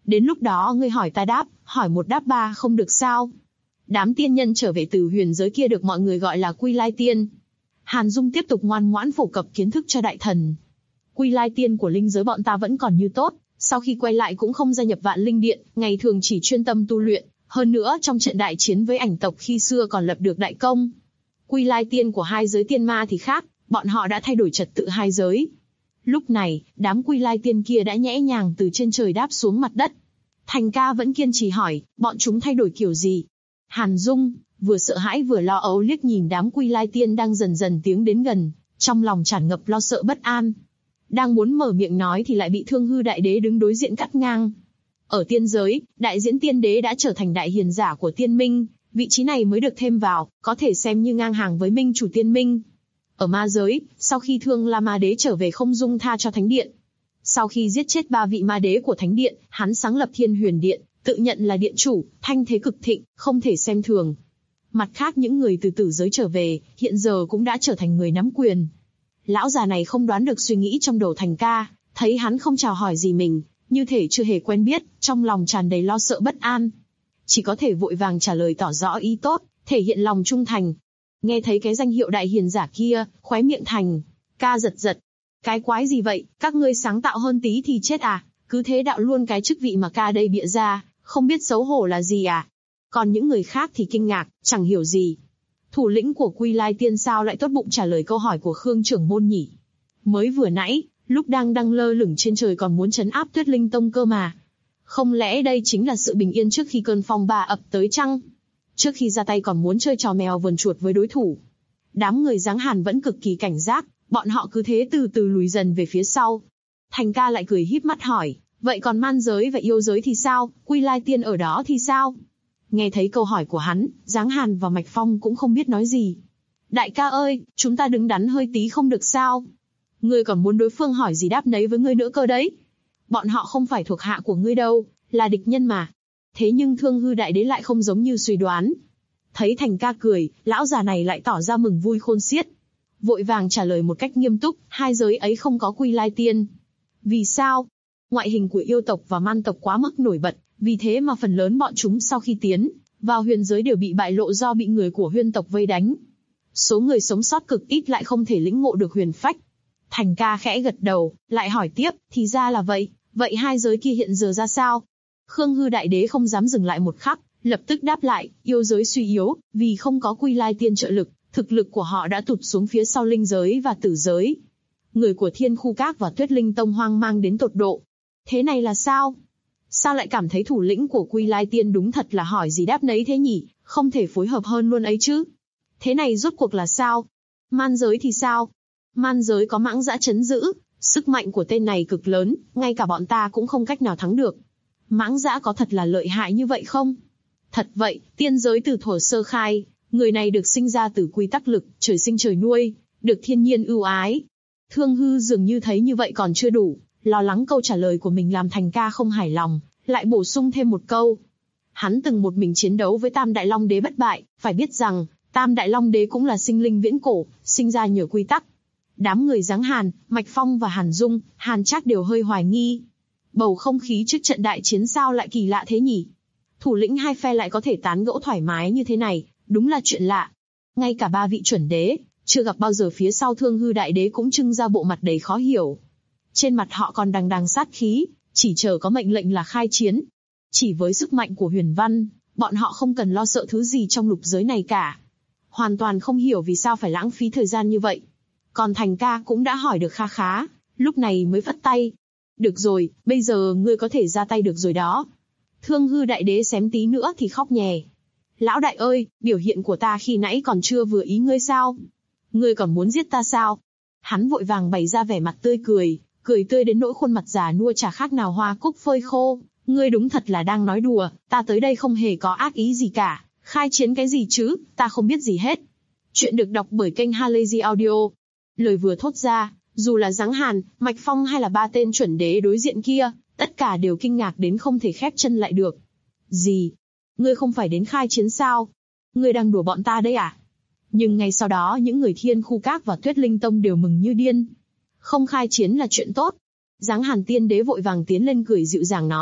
Đến lúc đó ngươi hỏi ta đáp, hỏi một đáp ba không được sao? Đám tiên nhân trở về từ huyền giới kia được mọi người gọi là Quy Lai Tiên. Hàn Dung tiếp tục ngoan ngoãn phổ cập kiến thức cho đại thần. Quy Lai Tiên của linh giới bọn ta vẫn còn như tốt, sau khi quay lại cũng không gia nhập Vạn Linh Điện, ngày thường chỉ chuyên tâm tu luyện, hơn nữa trong trận đại chiến với ảnh tộc khi xưa còn lập được đại công. Quy Lai Tiên của hai giới tiên ma thì khác, bọn họ đã thay đổi trật tự hai giới. Lúc này, đám Quy Lai Tiên kia đã nhẹ nhàng từ trên trời đáp xuống mặt đất. Thành ca vẫn kiên trì hỏi, bọn chúng thay đổi kiểu gì? Hàn Dung, vừa sợ hãi vừa lo âu liếc nhìn đám Quy Lai Tiên đang dần dần tiến đến gần, trong lòng tràn ngập lo sợ bất an. Đang muốn mở miệng nói thì lại bị Thương Hư Đại Đế đứng đối diện cắt ngang. Ở tiên giới, Đại Diễn Tiên Đế đã trở thành đại hiền giả của tiên minh, vị trí này mới được thêm vào, có thể xem như ngang hàng với minh chủ tiên minh. Ở ma giới, sau khi Thương La Ma Đế trở về không dung tha cho Thánh Điện. Sau khi giết chết 3 vị ma đế của Thánh Điện, hắn sáng lập Thiên Huyền Điện, tự nhận là điện chủ, thanh thế cực thịnh, không thể xem thường. Mặt khác những người từ tử giới trở về, hiện giờ cũng đã trở thành người nắm quyền. Lão già này không đoán được suy nghĩ trong đầu Thành ca, thấy hắn không chào hỏi gì mình, như thể chưa hề quen biết, trong lòng tràn đầy lo sợ bất an. Chỉ có thể vội vàng trả lời tỏ rõ ý tốt, thể hiện lòng trung thành. Nghe thấy cái danh hiệu đại hiền giả kia, khóe miệng Thành ca giật giật. Cái quái gì vậy, các ngươi sáng tạo hơn tí thì chết à, cứ thế đạo luôn cái chức vị mà ca đây bịa ra, không biết xấu hổ là gì à? Còn những người khác thì kinh ngạc, chẳng hiểu gì. Thủ lĩnh của Quy Lai Tiên sao lại tốt bụng trả lời câu hỏi của Khương trưởng môn nhỉ? Mới vừa nãy, lúc đang lơ lửng trên trời còn muốn trấn áp Tuyết Linh Tông cơ mà. Không lẽ đây chính là sự bình yên trước khi cơn phong ba ập tới chăng? Trước khi ra tay còn muốn chơi trò mèo vờn chuột với đối thủ. Đám người dáng Hàn vẫn cực kỳ cảnh giác, bọn họ cứ thế từ từ lùi dần về phía sau. Thành ca lại cười híp mắt hỏi, vậy còn man giới và yêu giới thì sao, Quy Lai Tiên ở đó thì sao? Nghe thấy câu hỏi của hắn, Dáng Hàn và Mạch Phong cũng không biết nói gì. Đại ca ơi, chúng ta đứng đắn hơi tí không được sao? Ngươi còn muốn đối phương hỏi gì đáp nấy với ngươi nữa cơ đấy. Bọn họ không phải thuộc hạ của ngươi đâu, là địch nhân mà. Thế nhưng Thương Hư Đại Đế lại không giống như suy đoán. Thấy Thành ca cười, lão già này lại tỏ ra mừng vui khôn xiết. Vội vàng trả lời một cách nghiêm túc, hai giới ấy không có Quy Lai Tiên. Vì sao? Ngoại hình của yêu tộc và man tộc quá mức nổi bật, vì thế mà phần lớn bọn chúng sau khi tiến vào huyền giới đều bị bại lộ do bị người của huyên tộc vây đánh. Số người sống sót cực ít lại không thể lĩnh ngộ được huyền phách. Thành ca khẽ gật đầu, lại hỏi tiếp, thì ra là vậy, vậy hai giới kia hiện giờ ra sao? Khương Hư Đại Đế không dám dừng lại một khắc, lập tức đáp lại, yêu giới suy yếu, vì không có Quy Lai Tiên trợ lực, thực lực của họ đã tụt xuống phía sau linh giới và tử giới. Người của Thiên Khu Các và Tuyết Linh Tông hoang mang đến tột độ. Thế này là sao? Sao lại cảm thấy thủ lĩnh của Quy Lai Tiên đúng thật là hỏi gì đáp nấy thế nhỉ, không thể phối hợp hơn luôn ấy chứ? Thế này rốt cuộc là sao? Man giới thì sao? Man giới có mãng dã trấn giữ, sức mạnh của tên này cực lớn, ngay cả bọn ta cũng không cách nào thắng được. Mãng dã có thật là lợi hại như vậy không? Thật vậy, tiên giới từ thuở sơ khai, người này được sinh ra từ quy tắc lực, trời sinh trời nuôi, được thiên nhiên ưu ái. Thương Hư dường như thấy như vậy còn chưa đủ, lo lắng câu trả lời của mình làm Thành ca không hài lòng, lại bổ sung thêm một câu. Hắn từng một mình chiến đấu với Tam Đại Long Đế bất bại, phải biết rằng, Tam Đại Long Đế cũng là sinh linh viễn cổ, sinh ra nhờ quy tắc. Đám người Dáng Hàn, Mạch Phong và Hàn Dung, Hàn Trác đều hơi hoài nghi. Bầu không khí trước trận đại chiến sao lại kỳ lạ thế nhỉ? Thủ lĩnh hai phe lại có thể tán gẫu thoải mái như thế này, đúng là chuyện lạ. Ngay cả 3 vị chuẩn đế, chưa gặp bao giờ phía sau Thương Hư Đại Đế cũng trưng ra bộ mặt đầy khó hiểu. Trên mặt họ còn đằng đằng sát khí, chỉ chờ có mệnh lệnh là khai chiến. Chỉ với sức mạnh của huyền văn, bọn họ không cần lo sợ thứ gì trong lục giới này cả. Hoàn toàn không hiểu vì sao phải lãng phí thời gian như vậy. Còn Thành ca cũng đã hỏi được kha khá, lúc này mới vắt tay. Được rồi, bây giờ ngươi có thể ra tay được rồi đó. Thương Hư Đại Đế xém tí nữa thì khóc nhè. Lão đại ơi, biểu hiện của ta khi nãy còn chưa vừa ý ngươi sao? Ngươi còn muốn giết ta sao? Hắn vội vàng bày ra vẻ mặt tươi cười, cười tươi đến nỗi khuôn mặt già nua chả khác nào hoa cúc phơi khô. Ngươi đúng thật là đang nói đùa, ta tới đây không hề có ác ý gì cả, khai chiến cái gì chứ, ta không biết gì hết. Chuyện được đọc bởi kênh Halazy Audio. Lời vừa thốt ra, dù là Dáng Hàn, Mạch Phong hay là 3 tên chuẩn đế đối diện kia, tất cả đều kinh ngạc đến không thể khép chân lại được. Gì? Ngươi không phải đến khai chiến sao? Ngươi đang đùa bọn ta đấy à? Nhưng ngay sau đó những người Thiên Khu Các và Tuyết Linh Tông đều mừng như điên. Không khai chiến là chuyện tốt. Dáng Hàn tiên đế vội vàng tiến lên cười dịu dàng nói,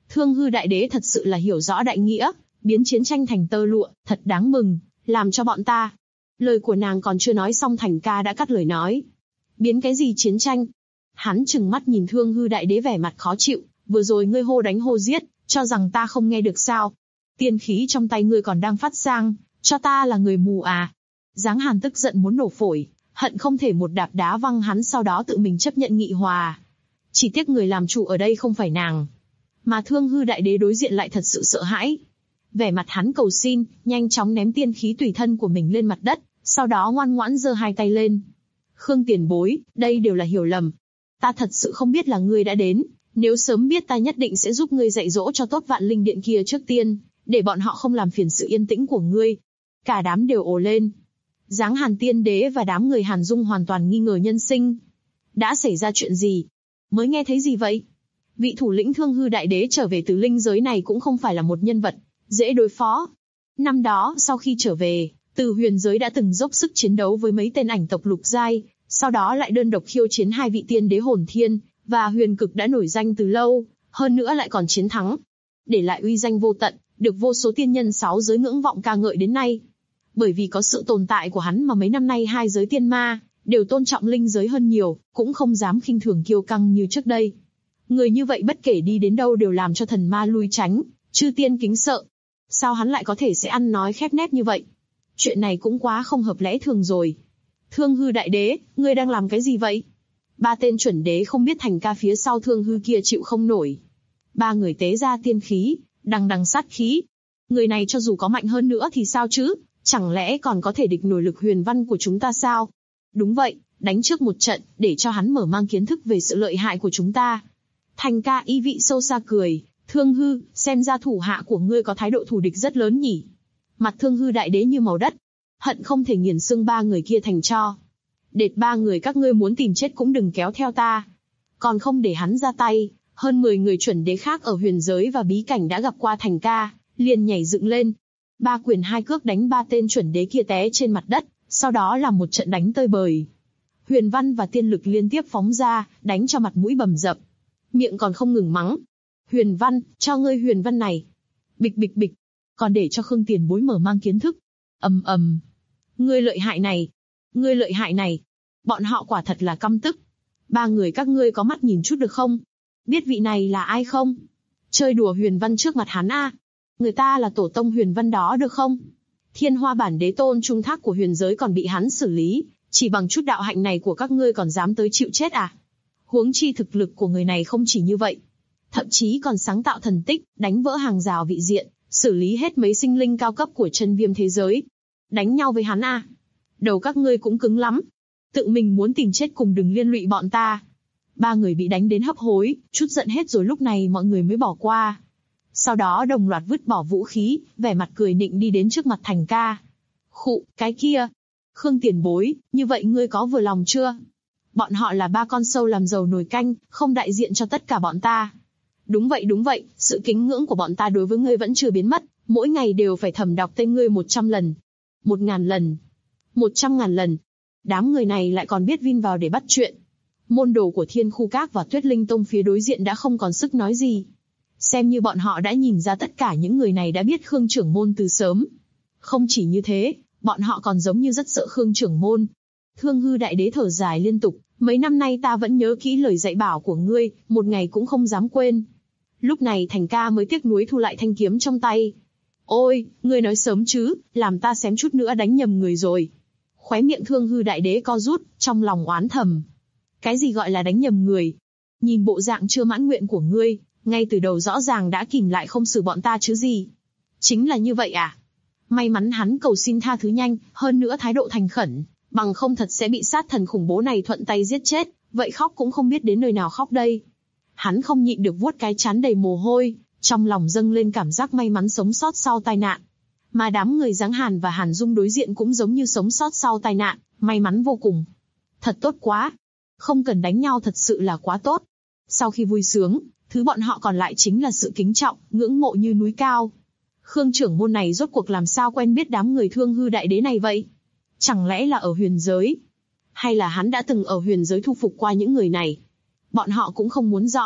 Thương Hư Đại Đế thật sự là hiểu rõ đại nghĩa, biến chiến tranh thành tơ lụa, thật đáng mừng, làm cho bọn ta. Lời của nàng còn chưa nói xong Thành Ca đã cắt lời nói. Biến cái gì chiến tranh? Hắn trừng mắt nhìn Thương Hư Đại Đế vẻ mặt khó chịu, vừa rồi ngươi hô đánh hô giết, cho rằng ta không nghe được sao? Tiên khí trong tay ngươi còn đang phát sang, cho ta là người mù à? Giáng Hàn tức giận muốn nổ phổi, hận không thể một đạp đá văng hắn sau đó tự mình chấp nhận nghị hòa. Chỉ tiếc người làm chủ ở đây không phải nàng. Mà Thương Hư Đại Đế đối diện lại thật sự sợ hãi. Vẻ mặt hắn cầu xin, nhanh chóng ném tiên khí tùy thân của mình lên mặt đất, sau đó ngoan ngoãn giơ hai tay lên. Khương tiền bối, đây đều là hiểu lầm. Ta thật sự không biết là ngươi đã đến, nếu sớm biết ta nhất định sẽ giúp ngươi dạy dỗ cho tốt Vạn Linh Điện kia trước tiên, để bọn họ không làm phiền sự yên tĩnh của ngươi. Cả đám đều ồ lên. Giáng Hàn Tiên Đế và đám người Hàn Dung hoàn toàn nghi ngờ nhân sinh. Đã xảy ra chuyện gì? Mới nghe thấy gì vậy? Vị thủ lĩnh Thương Hư Đại Đế trở về từ linh giới này cũng không phải là một nhân vật dễ đối phó. Năm đó, sau khi trở về, từ huyền giới đã từng dốc sức chiến đấu với mấy tên ảnh tộc lục giai, sau đó lại đơn độc khiêu chiến hai vị tiên đế hồn thiên, và huyền cực đã nổi danh từ lâu, hơn nữa lại còn chiến thắng. Để lại uy danh vô tận, được vô số tiên nhân sáu giới ngưỡng vọng ca ngợi đến nay. Bởi vì có sự tồn tại của hắn mà mấy năm nay hai giới tiên ma đều tôn trọng linh giới hơn nhiều, cũng không dám khinh thường kiêu căng như trước đây. Người như vậy bất kể đi đến đâu đều làm cho thần ma lui tránh, chư tiên kính sợ. Sao hắn lại có thể sẽ ăn nói khép nép như vậy? Chuyện này cũng quá không hợp lẽ thường rồi. Thương Hư Đại Đế, ngươi đang làm cái gì vậy? Ba tên chuẩn đế không biết Thành Ca phía sau Thương Hư kia chịu không nổi. Ba người tế ra tiên khí, đằng đằng sát khí. Người này cho dù có mạnh hơn nữa thì sao chứ? Chẳng lẽ còn có thể địch nổi lực huyền văn của chúng ta sao? Đúng vậy, đánh trước một trận, để cho hắn mở mang kiến thức về sự lợi hại của chúng ta. Thành Ca ý vị sâu xa cười. Thương Hư, xem ra thủ hạ của ngươi có thái độ thù địch rất lớn nhỉ. Mặt Thương Hư Đại Đế như màu đất, hận không thể nghiền xương ba người kia thành tro. Đệt ba người các ngươi muốn tìm chết cũng đừng kéo theo ta. Còn không để hắn ra tay, hơn 10 người chuẩn đế khác ở huyền giới và bí cảnh đã gặp qua Thành Ca, liền nhảy dựng lên. Ba quyền hai cước đánh ba tên chuẩn đế kia té trên mặt đất, sau đó là một trận đánh tơi bời. Huyền văn và tiên lực liên tiếp phóng ra, đánh cho mặt mũi bầm dập. Miệng còn không ngừng mắng. Huyền văn, cho ngươi huyền văn này. Bịch bịch bịch, còn để cho Khương tiền bối mở mang kiến thức. Ầm ầm. Ngươi lợi hại này. Ngươi lợi hại này. Bọn họ quả thật là căm tức. Ba người các ngươi có mắt nhìn chút được không? Biết vị này là ai không? Chơi đùa huyền văn trước mặt hắn a. Người ta là tổ tông huyền văn đó được không? Thiên Hoa Bản Đế tôn trung thác của huyền giới còn bị hắn xử lý, chỉ bằng chút đạo hạnh này của các ngươi còn dám tới chịu chết à? Huống chi thực lực của người này không chỉ như vậy, thậm chí còn sáng tạo thần tích, đánh vỡ hàng rào vị diện, xử lý hết mấy sinh linh cao cấp của chân viêm thế giới. Đánh nhau với hắn à? Đầu các ngươi cũng cứng lắm. Tự mình muốn tìm chết cùng đừng liên lụy bọn ta. Ba người bị đánh đến hấp hối, chút giận hết rồi lúc này mọi người mới bỏ qua. Sau đó đồng loạt vứt bỏ vũ khí, vẻ mặt cười nịnh đi đến trước mặt Thành Ca. Khụ, cái kia. Khương tiền bối, như vậy ngươi có vừa lòng chưa? Bọn họ là ba con sâu làm dầu nồi canh, không đại diện cho tất cả bọn ta. Đúng vậy, sự kính ngưỡng của bọn ta đối với ngươi vẫn chưa biến mất, mỗi ngày đều phải thầm đọc tên ngươi 100 lần. 1000 lần. 100.000 lần. Đám người này lại còn biết vin vào để bắt chuyện. Môn đồ của Thiên Khu Các và Tuyết Linh Tông phía đối diện đã không còn sức nói gì. Xem như bọn họ đã nhìn ra tất cả những người này đã biết Khương trưởng môn từ sớm. Không chỉ như thế, bọn họ còn giống như rất sợ Khương trưởng môn. Thương Hư Đại Đế thở dài liên tục, mấy năm nay ta vẫn nhớ kỹ lời dạy bảo của ngươi, một ngày cũng không dám quên. Lúc này Thành Ca mới tiếc nuối thu lại thanh kiếm trong tay. Ôi, ngươi nói sớm chứ, làm ta xém chút nữa đánh nhầm người rồi. Khóe miệng Thương Hư Đại Đế co rút, trong lòng oán thầm. Cái gì gọi là đánh nhầm người? Nhìn bộ dạng chưa mãn nguyện của ngươi, ngay từ đầu rõ ràng đã kìm lại không xử bọn ta chứ gì. Chính là như vậy à? May mắn hắn cầu xin tha thứ nhanh, hơn nữa thái độ thành khẩn, bằng không thật sẽ bị sát thần khủng bố này thuận tay giết chết, vậy khóc cũng không biết đến nơi nào khóc đây. Hắn không nhịn được vuốt cái trán đầy mồ hôi, trong lòng dâng lên cảm giác may mắn sống sót sau tai nạn. Mà đám người Giáng Hàn và Hàn Dung đối diện cũng giống như sống sót sau tai nạn, may mắn vô cùng. Thật tốt quá. Không cần đánh nhau thật sự là quá tốt. Sau khi vui sướng, thứ bọn họ còn lại chính là sự kính trọng, ngưỡng mộ như núi cao. Khương trưởng môn này rốt cuộc làm sao quen biết đám người Thương Hư Đại Đế này vậy? Chẳng lẽ là ở huyền giới? Hay là hắn đã từng ở huyền giới thu phục qua những người này? Bọn họ cũng không muốn rõ,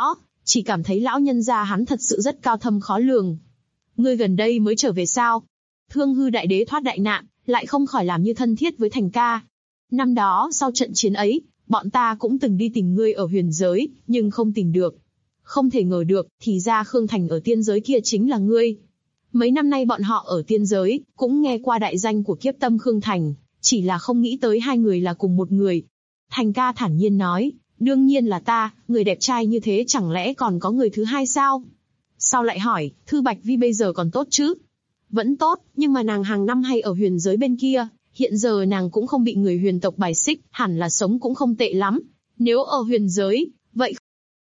chỉ cảm thấy lão nhân gia hắn thật sự rất cao thâm khó lường. Ngươi gần đây mới trở về sao? Thương hư đại đế thoát đại nạn, lại không khỏi làm như thân thiết với Thành ca. Năm đó sau trận chiến ấy, bọn ta cũng từng đi tìm ngươi ở huyền giới, nhưng không tìm được. Không thể ngờ được, thì ra Khương Thành ở tiên giới kia chính là ngươi. Mấy năm nay bọn họ ở tiên giới, cũng nghe qua đại danh của kiếp tâm Khương Thành, chỉ là không nghĩ tới hai người là cùng một người. Thành ca thản nhiên nói, đương nhiên là ta, người đẹp trai như thế chẳng lẽ còn có người thứ hai sao? Sao lại hỏi, Thư Bạch Vi bây giờ còn tốt chứ? Vẫn tốt, nhưng mà nàng hàng năm hay ở huyền giới bên kia, hiện giờ nàng cũng không bị người huyền tộc bài xích, hẳn là sống cũng không tệ lắm. Nếu ở huyền giới, vậy...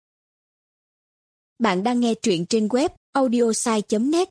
Bạn đang nghe truyện trên web audiosai.net.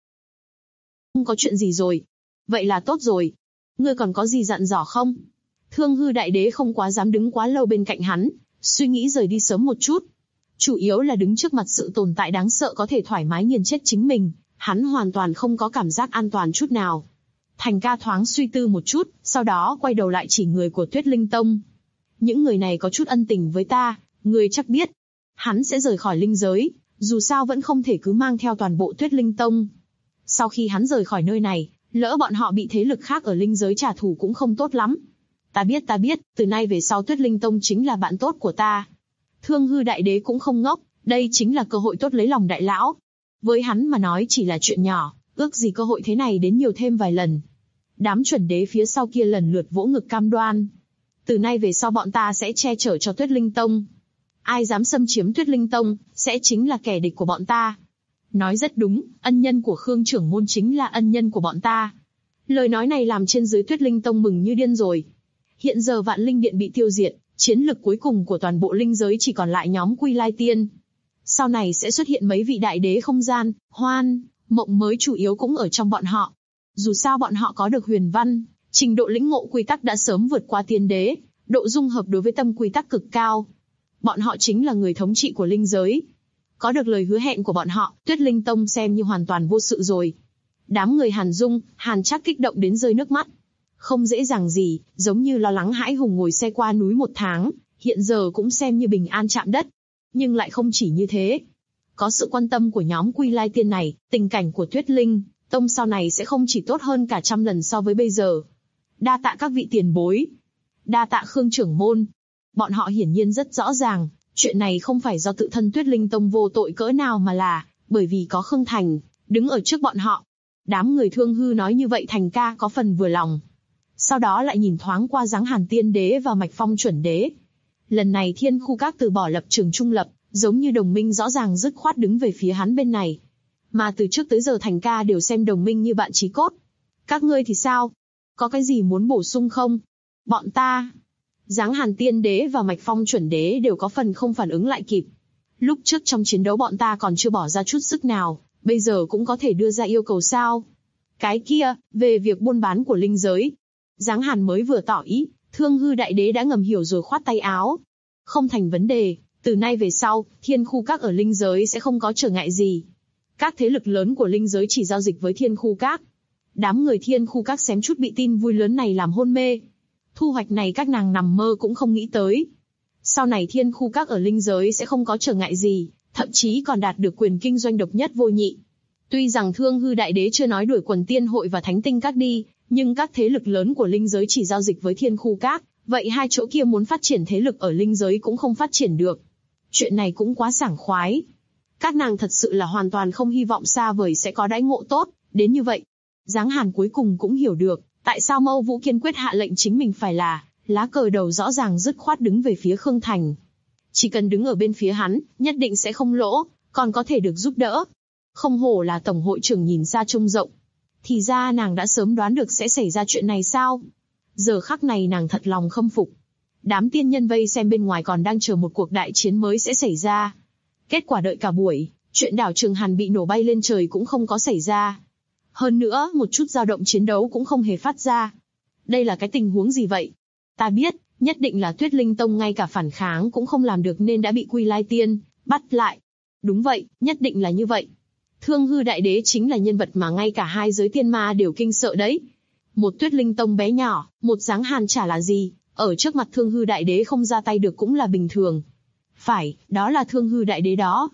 Không có chuyện gì rồi. Vậy là tốt rồi. Ngươi còn có gì dặn dò không? Thương hư đại đế không quá dám đứng quá lâu bên cạnh hắn, suy nghĩ rời đi sớm một chút. Chủ yếu là đứng trước mặt sự tồn tại đáng sợ có thể thoải mái nghiền chết chính mình, hắn hoàn toàn không có cảm giác an toàn chút nào. Thành ca thoáng suy tư một chút, sau đó quay đầu lại chỉ người của Tuyết Linh Tông. Những người này có chút ân tình với ta, ngươi chắc biết. Hắn sẽ rời khỏi linh giới, dù sao vẫn không thể cứ mang theo toàn bộ Tuyết Linh Tông. Sau khi hắn rời khỏi nơi này, lỡ bọn họ bị thế lực khác ở linh giới trả thù cũng không tốt lắm. Ta biết, từ nay về sau Tuyết Linh Tông chính là bạn tốt của ta. Thương hư đại đế cũng không ngốc, đây chính là cơ hội tốt lấy lòng đại lão. Với hắn mà nói chỉ là chuyện nhỏ, ước gì cơ hội thế này đến nhiều thêm vài lần. Đám chuẩn đế phía sau kia lần lượt vỗ ngực cam đoan. Từ nay về sau bọn ta sẽ che chở cho Tuyết Linh Tông. Ai dám xâm chiếm Tuyết Linh Tông, sẽ chính là kẻ địch của bọn ta. Nói rất đúng, ân nhân của Khương trưởng môn chính là ân nhân của bọn ta. Lời nói này làm trên dưới Tuyết Linh Tông mừng như điên rồi. Hiện giờ Vạn Linh Điện bị tiêu diệt, chiến lực cuối cùng của toàn bộ linh giới chỉ còn lại nhóm Quy Lai Tiên. Sau này sẽ xuất hiện mấy vị đại đế không gian, hoan, mộng mới chủ yếu cũng ở trong bọn họ. Dù sao bọn họ có được huyền văn, trình độ lĩnh ngộ quy tắc đã sớm vượt qua tiên đế, độ dung hợp đối với tâm quy tắc cực cao. Bọn họ chính là người thống trị của linh giới. Có được lời hứa hẹn của bọn họ, Tuyết Linh Tông xem như hoàn toàn vô sự rồi. Đám người Hàn Dung, Hàn Trác kích động đến rơi nước mắt. Không dễ dàng gì, giống như lo lắng hãi hùng ngồi xe qua núi 1 tháng, hiện giờ cũng xem như bình an chạm đất. Nhưng lại không chỉ như thế. Có sự quan tâm của nhóm Quy Lai Tiên này, tình cảnh của Tuyết Linh Tông sau này sẽ không chỉ tốt hơn cả trăm lần so với bây giờ. Đa tạ các vị tiền bối. Đa tạ Khương trưởng môn. Bọn họ hiển nhiên rất rõ ràng, chuyện này không phải do tự thân Tuyết Linh Tông vô tội cỡ nào mà là, bởi vì có Khương Thành, đứng ở trước bọn họ. Đám người Thương hư nói như vậy Thành ca có phần vừa lòng. Sau đó lại nhìn thoáng qua dáng Hàn Tiên Đế và Mạch Phong chuẩn đế. Lần này Thiên Khu Các từ bỏ lập trường trung lập, giống như đồng minh rõ ràng dứt khoát đứng về phía hắn bên này. Mà từ trước tới giờ Thành ca đều xem đồng minh như bạn chí cốt. Các ngươi thì sao? Có cái gì muốn bổ sung không? Bọn ta... Dáng Hàn Tiên Đế và Mạch Phong chuẩn đế đều có phần không phản ứng lại kịp. Lúc trước trong chiến đấu bọn ta còn chưa bỏ ra chút sức nào, bây giờ cũng có thể đưa ra yêu cầu sao? Cái kia, về việc buôn bán của linh giới. Dáng Hàn mới vừa tỏ ý, Thương hư đại đế đã ngầm hiểu rồi khoát tay áo. Không thành vấn đề, từ nay về sau, Thiên Khu Các ở linh giới sẽ không có trở ngại gì. Các thế lực lớn của linh giới chỉ giao dịch với Thiên Khu Các. Đám người Thiên Khu Các xém chút bị tin vui lớn này làm hôn mê. Thu hoạch này các nàng nằm mơ cũng không nghĩ tới. Sau này Thiên Khu Các ở linh giới sẽ không có trở ngại gì, thậm chí còn đạt được quyền kinh doanh độc nhất vô nhị. Tuy rằng Thương hư đại đế chưa nói đuổi quần tiên hội và thánh tinh các đi, nhưng các thế lực lớn của linh giới chỉ giao dịch với Thiên Khu Các, vậy hai chỗ kia muốn phát triển thế lực ở linh giới cũng không phát triển được. Chuyện này cũng quá sảng khoái. Các nàng thật sự là hoàn toàn không hy vọng xa vời sẽ có đãi ngộ tốt, đến như vậy. Dáng Hàn cuối cùng cũng hiểu được, tại sao Mâu Vũ kiên quyết hạ lệnh chính mình phải là lá cờ đầu rõ ràng dứt khoát đứng về phía Khương Thành. Chỉ cần đứng ở bên phía hắn, nhất định sẽ không lỗ, còn có thể được giúp đỡ. Không hổ là tổng hội trưởng nhìn xa trông rộng. Thì ra nàng đã sớm đoán được sẽ xảy ra chuyện này sao? Giờ khắc này nàng thật lòng khâm phục. Đám tiên nhân vây xem bên ngoài còn đang chờ một cuộc đại chiến mới sẽ xảy ra. Kết quả đợi cả buổi, chuyện đảo Trường Hàn bị nổ bay lên trời cũng không có xảy ra. Hơn nữa, một chút dao động chiến đấu cũng không hề phát ra. Đây là cái tình huống gì vậy? Ta biết, nhất định là Tuyết Linh Tông ngay cả phản kháng cũng không làm được nên đã bị Quy Lai Tiên bắt lại. Đúng vậy, nhất định là như vậy. Thương hư đại đế chính là nhân vật mà ngay cả hai giới tiên ma đều kinh sợ đấy. Một Tuyết Linh Tông bé nhỏ, một dáng Hàn chả là gì, ở trước mặt Thương hư đại đế không ra tay được cũng là bình thường. Phải, đó là Thương hư đại đế đó,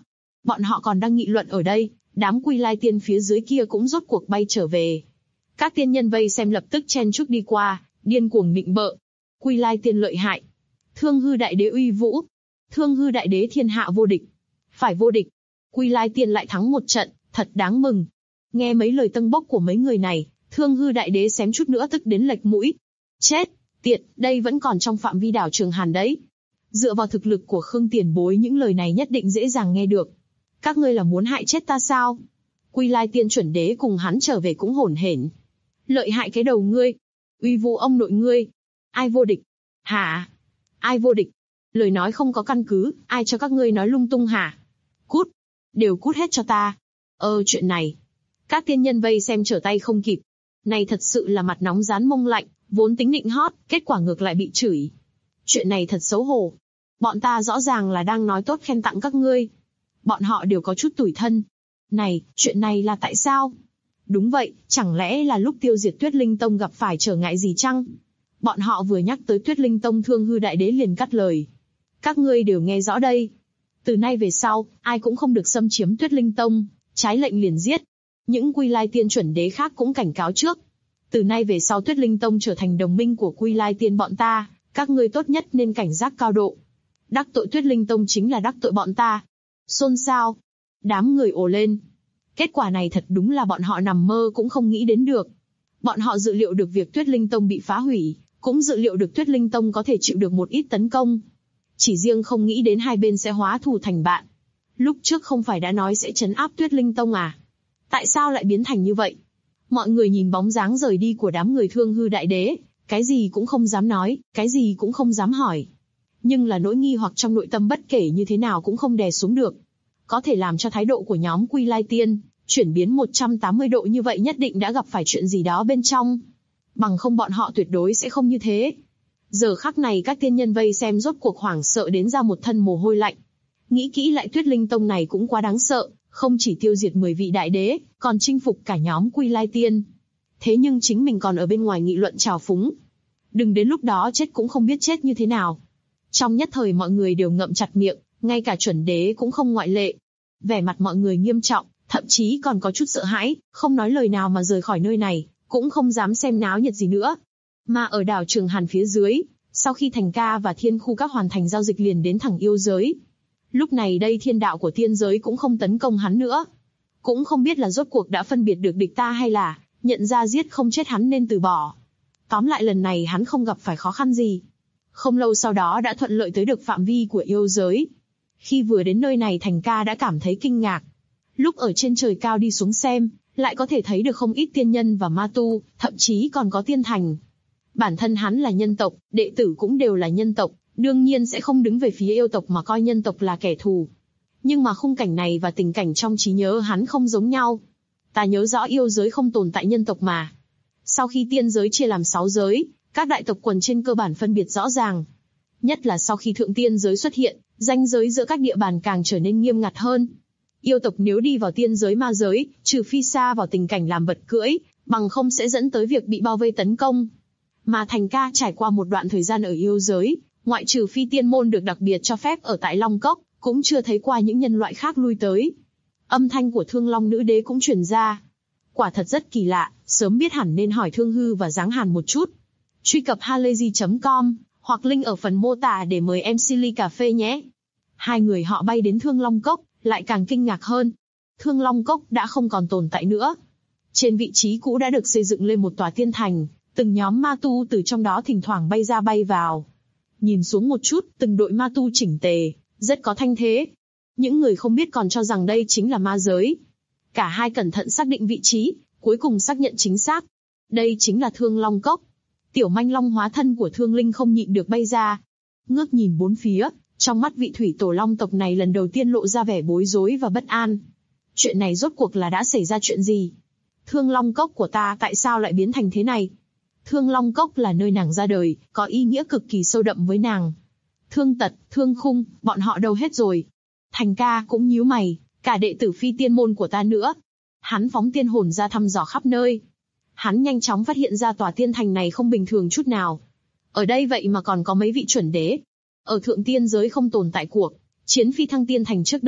Bọn họ còn đang nghị luận ở đây, đám Quy Lai tiên phía dưới kia cũng rốt cuộc bay trở về. Các tiên nhân vây xem lập tức chen chúc đi qua, điên cuồng nịnh bợ. Quy Lai tiên lợi hại. Thương Hư Đại Đế uy vũ. Thương Hư Đại Đế thiên hạ vô địch. Phải vô địch. Quy Lai tiên lại thắng một trận, thật đáng mừng. Nghe mấy lời tâng bốc của mấy người này, Thương Hư Đại Đế xém chút nữa tức đến lệch mũi. Chết, tiệt, đây vẫn còn trong phạm vi đảo Trường Hàn đấy. Dựa vào thực lực của Khương tiền bối những lời này nhất định dễ dàng nghe được. Các ngươi là muốn hại chết ta sao? Quy Lai tiên chuẩn đế cùng hắn trở về cũng hổn hển. Lợi hại cái đầu ngươi. Uy vũ ông nội ngươi. Ai vô địch? Hả? Ai vô địch? Lời nói không có căn cứ, ai cho các ngươi nói lung tung hả? Cút. Đều cút hết cho ta. Chuyện này. Các tiên nhân vây xem trở tay không kịp. Này thật sự là mặt nóng rán mông lạnh, vốn tính định hót, kết quả ngược lại bị chửi. Chuyện này thật xấu hổ. Bọn ta rõ ràng là đang nói tốt khen tặng các ngươi. Bọn họ đều có chút tủi thân. Này, chuyện này là tại sao? Đúng vậy, chẳng lẽ là lúc tiêu diệt Tuyết Linh Tông gặp phải trở ngại gì chăng? Bọn họ vừa nhắc tới Tuyết Linh Tông, Thương Hư Đại Đế liền cắt lời. Các ngươi đều nghe rõ đây. Từ nay về sau, ai cũng không được xâm chiếm Tuyết Linh Tông, trái lệnh liền giết. Những Quy Lai tiên chuẩn đế khác cũng cảnh cáo trước. Từ nay về sau Tuyết Linh Tông trở thành đồng minh của Quy Lai tiên bọn ta, các ngươi tốt nhất nên cảnh giác cao độ. Đắc tội Tuyết Linh Tông chính là đắc tội bọn ta. Xôn xao. Đám người ồ lên. Kết quả này thật đúng là bọn họ nằm mơ cũng không nghĩ đến được. Bọn họ dự liệu được việc Tuyết Linh Tông bị phá hủy, cũng dự liệu được Tuyết Linh Tông có thể chịu được một ít tấn công. Chỉ riêng không nghĩ đến hai bên sẽ hóa thù thành bạn. Lúc trước không phải đã nói sẽ trấn áp Tuyết Linh Tông à? Tại sao lại biến thành như vậy? Mọi người nhìn bóng dáng rời đi của đám người Thương Hư Đại Đế, cái gì cũng không dám nói, cái gì cũng không dám hỏi. Nhưng là nỗi nghi hoặc trong nội tâm bất kể như thế nào cũng không đè xuống được. Có thể làm cho thái độ của nhóm Quy Lai tiên chuyển biến 180 độ như vậy nhất định đã gặp phải chuyện gì đó bên trong. Bằng không bọn họ tuyệt đối sẽ không như thế. Giờ khắc này các tiên nhân vây xem rốt cuộc hoảng sợ đến ra một thân mồ hôi lạnh. Nghĩ kỹ lại Tuyết Linh Tông này cũng quá đáng sợ, không chỉ tiêu diệt 10 vị đại đế, còn chinh phục cả nhóm Quy Lai tiên. Thế nhưng chính mình còn ở bên ngoài nghị luận trào phúng. Đừng đến lúc đó chết cũng không biết chết như thế nào. Trong nhất thời mọi người đều ngậm chặt miệng, ngay cả chuẩn đế cũng không ngoại lệ. Vẻ mặt mọi người nghiêm trọng, thậm chí còn có chút sợ hãi, không nói lời nào mà rời khỏi nơi này, cũng không dám xem náo nhiệt gì nữa. Mà ở đảo Trường Hàn phía dưới, sau khi Thành Ca và Thiên Khu các hoàn thành giao dịch liền đến thẳng yêu giới. Lúc này đây thiên đạo của tiên giới cũng không tấn công hắn nữa. Cũng không biết là rốt cuộc đã phân biệt được địch ta hay là nhận ra giết không chết hắn nên từ bỏ. Tóm lại lần này hắn không gặp phải khó khăn gì. Không lâu sau đó đã thuận lợi tới được phạm vi của yêu giới. Khi vừa đến nơi này Thành Ca đã cảm thấy kinh ngạc. Lúc ở trên trời cao đi xuống xem, lại có thể thấy được không ít tiên nhân và ma tu, thậm chí còn có tiên thành. Bản thân hắn là nhân tộc, đệ tử cũng đều là nhân tộc, đương nhiên sẽ không đứng về phía yêu tộc mà coi nhân tộc là kẻ thù. Nhưng mà khung cảnh này và tình cảnh trong trí nhớ hắn không giống nhau. Ta nhớ rõ yêu giới không tồn tại nhân tộc mà. Sau khi tiên giới chia làm 6 giới, các đại tộc quần trên cơ bản phân biệt rõ ràng. Nhất là sau khi thượng tiên giới xuất hiện, ranh giới giữa các địa bàn càng trở nên nghiêm ngặt hơn. Yêu tộc nếu đi vào tiên giới ma giới, trừ phi xa vào tình cảnh làm vật cưỡi, bằng không sẽ dẫn tới việc bị bao vây tấn công. Mà Thành Ca trải qua một đoạn thời gian ở yêu giới, ngoại trừ phi tiên môn được đặc biệt cho phép ở tại Long Cốc, cũng chưa thấy qua những nhân loại khác lui tới. Âm thanh của Thương Long nữ đế cũng truyền ra. Quả thật rất kỳ lạ, sớm biết hẳn nên hỏi Thương Hư và Giáng Hàn một chút. Truy cập halayzi.com hoặc link ở phần mô tả để mời MC ly cà phê nhé. Hai người họ bay đến Thương Long Cốc, lại càng kinh ngạc hơn. Thương Long Cốc đã không còn tồn tại nữa. Trên vị trí cũ đã được xây dựng lên một tòa tiên thành, từng nhóm ma tu từ trong đó thỉnh thoảng bay ra bay vào. Nhìn xuống một chút, từng đội ma tu chỉnh tề, rất có thanh thế. Những người không biết còn cho rằng đây chính là ma giới. Cả hai cẩn thận xác định vị trí, cuối cùng xác nhận chính xác. Đây chính là Thương Long Cốc. Tiểu manh long hóa thân của Thương Linh không nhịn được bay ra. Ngước nhìn bốn phía, trong mắt vị thủy tổ long tộc này lần đầu tiên lộ ra vẻ bối rối và bất an. Chuyện này rốt cuộc là đã xảy ra chuyện gì? Thương Long Cốc của ta tại sao lại biến thành thế này? Thương Long Cốc là nơi nàng ra đời, có ý nghĩa cực kỳ sâu đậm với nàng. Thương Tật, Thương Khung, bọn họ đâu hết rồi? Thành Ca cũng nhíu mày, cả đệ tử phi tiên môn của ta nữa. Hắn phóng tiên hồn ra thăm dò khắp nơi. Hắn nhanh chóng phát hiện ra tòa tiên thành này không bình thường chút nào. Ở đây vậy mà còn có mấy vị chuẩn đế. Ở thượng tiên giới không tồn tại cuộc chiến phi thăng tiên thành trước đây,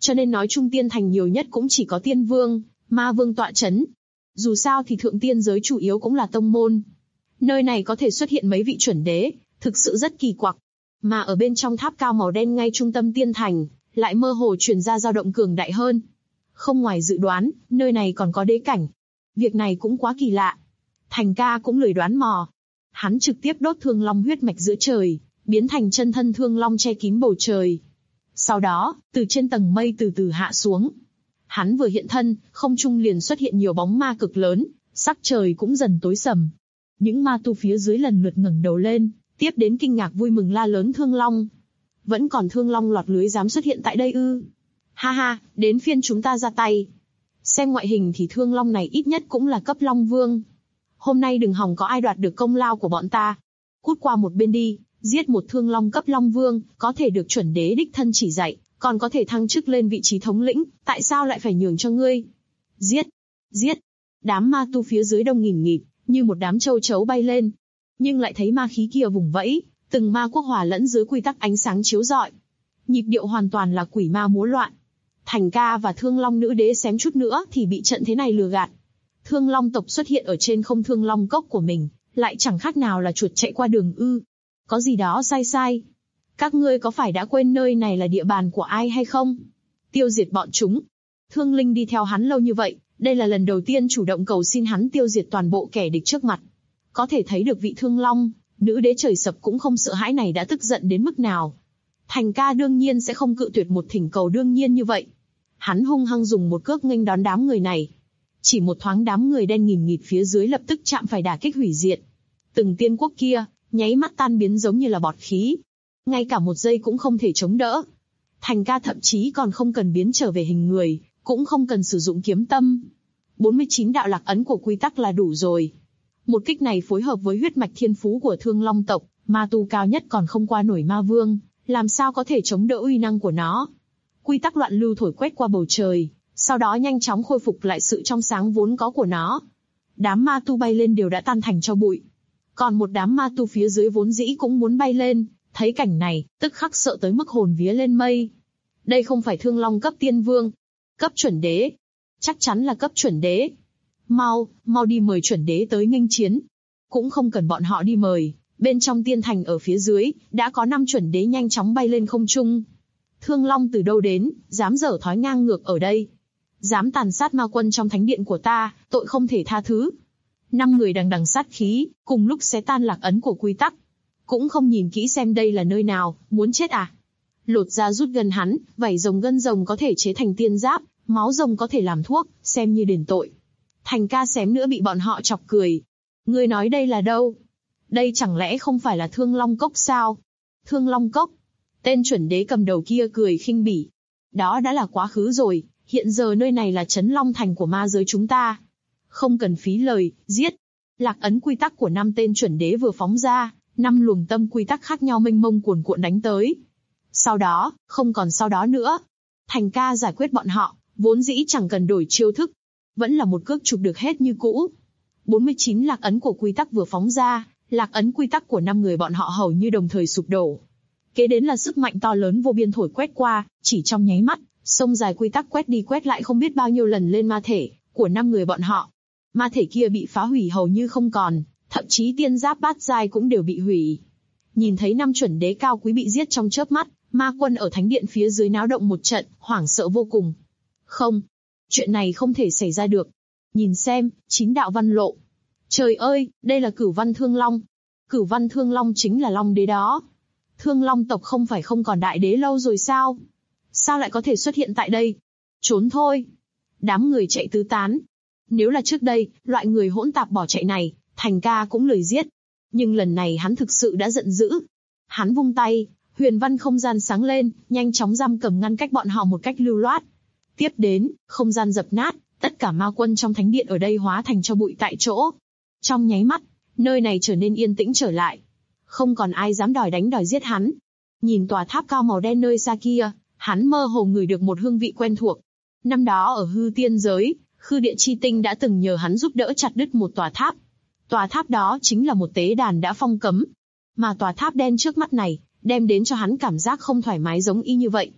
Cho nên nói chung tiên thành nhiều nhất cũng chỉ có tiên vương, ma vương tọa chấn. Dù sao thì thượng tiên giới chủ yếu cũng là tông môn. Nơi này có thể xuất hiện mấy vị chuẩn đế, thực sự rất kỳ quặc. Mà ở bên trong tháp cao màu đen ngay trung tâm tiên thành, lại mơ hồ truyền ra dao động cường đại hơn. Không ngoài dự đoán, nơi này còn có đế cảnh. Việc này cũng quá kỳ lạ. Thành ca cũng lười đoán mò. Hắn trực tiếp đốt thương long huyết mạch giữa trời, biến thành chân thân thương long che kín bầu trời. Sau đó, từ trên tầng mây từ từ hạ xuống. Hắn vừa hiện thân, không trung liền xuất hiện nhiều bóng ma cực lớn, sắc trời cũng dần tối sầm. Những ma tu phía dưới lần lượt ngẩng đầu lên, tiếp đến kinh ngạc vui mừng la lớn thương long. Vẫn còn thương long lọt lưới dám xuất hiện tại đây ư? Ha ha, đến phiên chúng ta ra tay. Xem ngoại hình thì thương long này ít nhất cũng là cấp long vương. Hôm nay đừng hòng có ai đoạt được công lao của bọn ta. Cút qua một bên đi, giết một thương long cấp long vương, có thể được chuẩn đế đích thân chỉ dạy, còn có thể thăng chức lên vị trí thống lĩnh, tại sao lại phải nhường cho ngươi? Giết! Giết! Đám ma tu phía dưới đông nghìn nghịt, như một đám châu chấu bay lên. Nhưng lại thấy ma khí kia vùng vẫy, từng ma quốc hòa lẫn dưới quy tắc ánh sáng chiếu rọi. Nhịp điệu hoàn toàn là quỷ ma múa loạn. Thành ca và thương long nữ đế xém chút nữa thì bị trận thế này lừa gạt. Thương long tộc xuất hiện ở trên không thương long cốc của mình, lại chẳng khác nào là chuột chạy qua đường ư. Có gì đó sai. Các ngươi có phải đã quên nơi này là địa bàn của ai hay không? Tiêu diệt bọn chúng. Thương linh đi theo hắn lâu như vậy, đây là lần đầu tiên chủ động cầu xin hắn tiêu diệt toàn bộ kẻ địch trước mặt. Có thể thấy được vị thương long, nữ đế trời sập cũng không sợ hãi này đã tức giận đến mức nào. Thành ca đương nhiên sẽ không cự tuyệt một thỉnh cầu đương nhiên như vậy. Hắn hung hăng dùng một cước nghênh đón đám người này. Chỉ một thoáng đám người đen nghìn nghịt phía dưới lập tức chạm phải đả kích hủy diệt. Từng tiên quốc kia, nháy mắt tan biến giống như là bọt khí. Ngay cả một giây cũng không thể chống đỡ. Thành ca thậm chí còn không cần biến trở về hình người, cũng không cần sử dụng kiếm tâm. 49 đạo lạc ấn của quy tắc là đủ rồi. Một kích này phối hợp với huyết mạch thiên phú của thương long tộc, ma tu cao nhất còn không qua nổi ma vương, làm sao có thể chống đỡ uy năng của nó. Quy tắc loạn lưu thổi quét qua bầu trời, sau đó nhanh chóng khôi phục lại sự trong sáng vốn có của nó. Đám ma tu bay lên đều đã tan thành tro bụi. Còn một đám ma tu phía dưới vốn dĩ cũng muốn bay lên, thấy cảnh này, tức khắc sợ tới mức hồn vía lên mây. Đây không phải thương long cấp tiên vương, cấp chuẩn đế. Chắc chắn là cấp chuẩn đế. Mau đi mời chuẩn đế tới nghênh chiến. Cũng không cần bọn họ đi mời, bên trong tiên thành ở phía dưới, đã có 5 chuẩn đế nhanh chóng bay lên không trung. Thương long từ đâu đến, dám dở thói ngang ngược ở đây. Dám tàn sát ma quân trong thánh điện của ta, tội không thể tha thứ. 5 người đằng đằng sát khí, cùng lúc xé tan lạc ấn của quy tắc. Cũng không nhìn kỹ xem đây là nơi nào, muốn chết à? Lột ra rút gân hắn, vảy rồng gân rồng có thể chế thành tiên giáp, máu rồng có thể làm thuốc, xem như đền tội. Thành ca xém nữa bị bọn họ chọc cười. Ngươi nói đây là đâu? Đây chẳng lẽ không phải là Thương Long Cốc sao? Thương Long Cốc? Tên chuẩn đế cầm đầu kia cười khinh bỉ. Đó đã là quá khứ rồi, hiện giờ nơi này là trấn Long Thành của ma giới chúng ta. Không cần phí lời, giết. Lạc ấn quy tắc của 5 tên chuẩn đế vừa phóng ra, 5 luồng tâm quy tắc khác nhau mênh mông cuồn cuộn đánh tới. Sau đó, không còn sau đó nữa. Thành ca giải quyết bọn họ, vốn dĩ chẳng cần đổi chiêu thức. Vẫn là một cước chụp được hết như cũ. 49 lạc ấn của quy tắc vừa phóng ra, lạc ấn quy tắc của 5 người bọn họ hầu như đồng thời sụp đổ. Kế đến là sức mạnh to lớn vô biên thổi quét qua, chỉ trong nháy mắt, sông dài quy tắc quét đi quét lại không biết bao nhiêu lần lên ma thể của 5 người bọn họ. Ma thể kia bị phá hủy hầu như không còn, thậm chí tiên giáp bát giai cũng đều bị hủy. Nhìn thấy 5 chuẩn đế cao quý bị giết trong chớp mắt, ma quân ở thánh điện phía dưới náo động một trận, hoảng sợ vô cùng. Không, chuyện này không thể xảy ra được. Nhìn xem, 9 đạo văn lộ. Trời ơi, đây là Cửu Văn Thương Long. Cửu Văn Thương Long chính là Long đế đó. Thương Long tộc không phải không còn đại đế lâu rồi sao? Sao lại có thể xuất hiện tại đây? Trốn thôi. Đám người chạy tứ tán. Nếu là trước đây, loại người hỗn tạp bỏ chạy này, Thành ca cũng lười giết. Nhưng lần này hắn thực sự đã giận dữ. Hắn vung tay, huyền văn không gian sáng lên, nhanh chóng giam cầm ngăn cách bọn họ một cách lưu loát. Tiếp đến, không gian dập nát, tất cả ma quân trong thánh điện ở đây hóa thành tro bụi tại chỗ. Trong nháy mắt, nơi này trở nên yên tĩnh trở lại. Không còn ai dám đòi đánh đòi giết hắn. Nhìn tòa tháp cao màu đen nơi xa kia, hắn mơ hồ ngửi được một hương vị quen thuộc. Năm đó ở hư tiên giới, Khư Địa Chi Tinh đã từng nhờ hắn giúp đỡ chặt đứt một tòa tháp. Tòa tháp đó chính là một tế đàn đã phong cấm. Mà tòa tháp đen trước mắt này, đem đến cho hắn cảm giác không thoải mái giống y như vậy.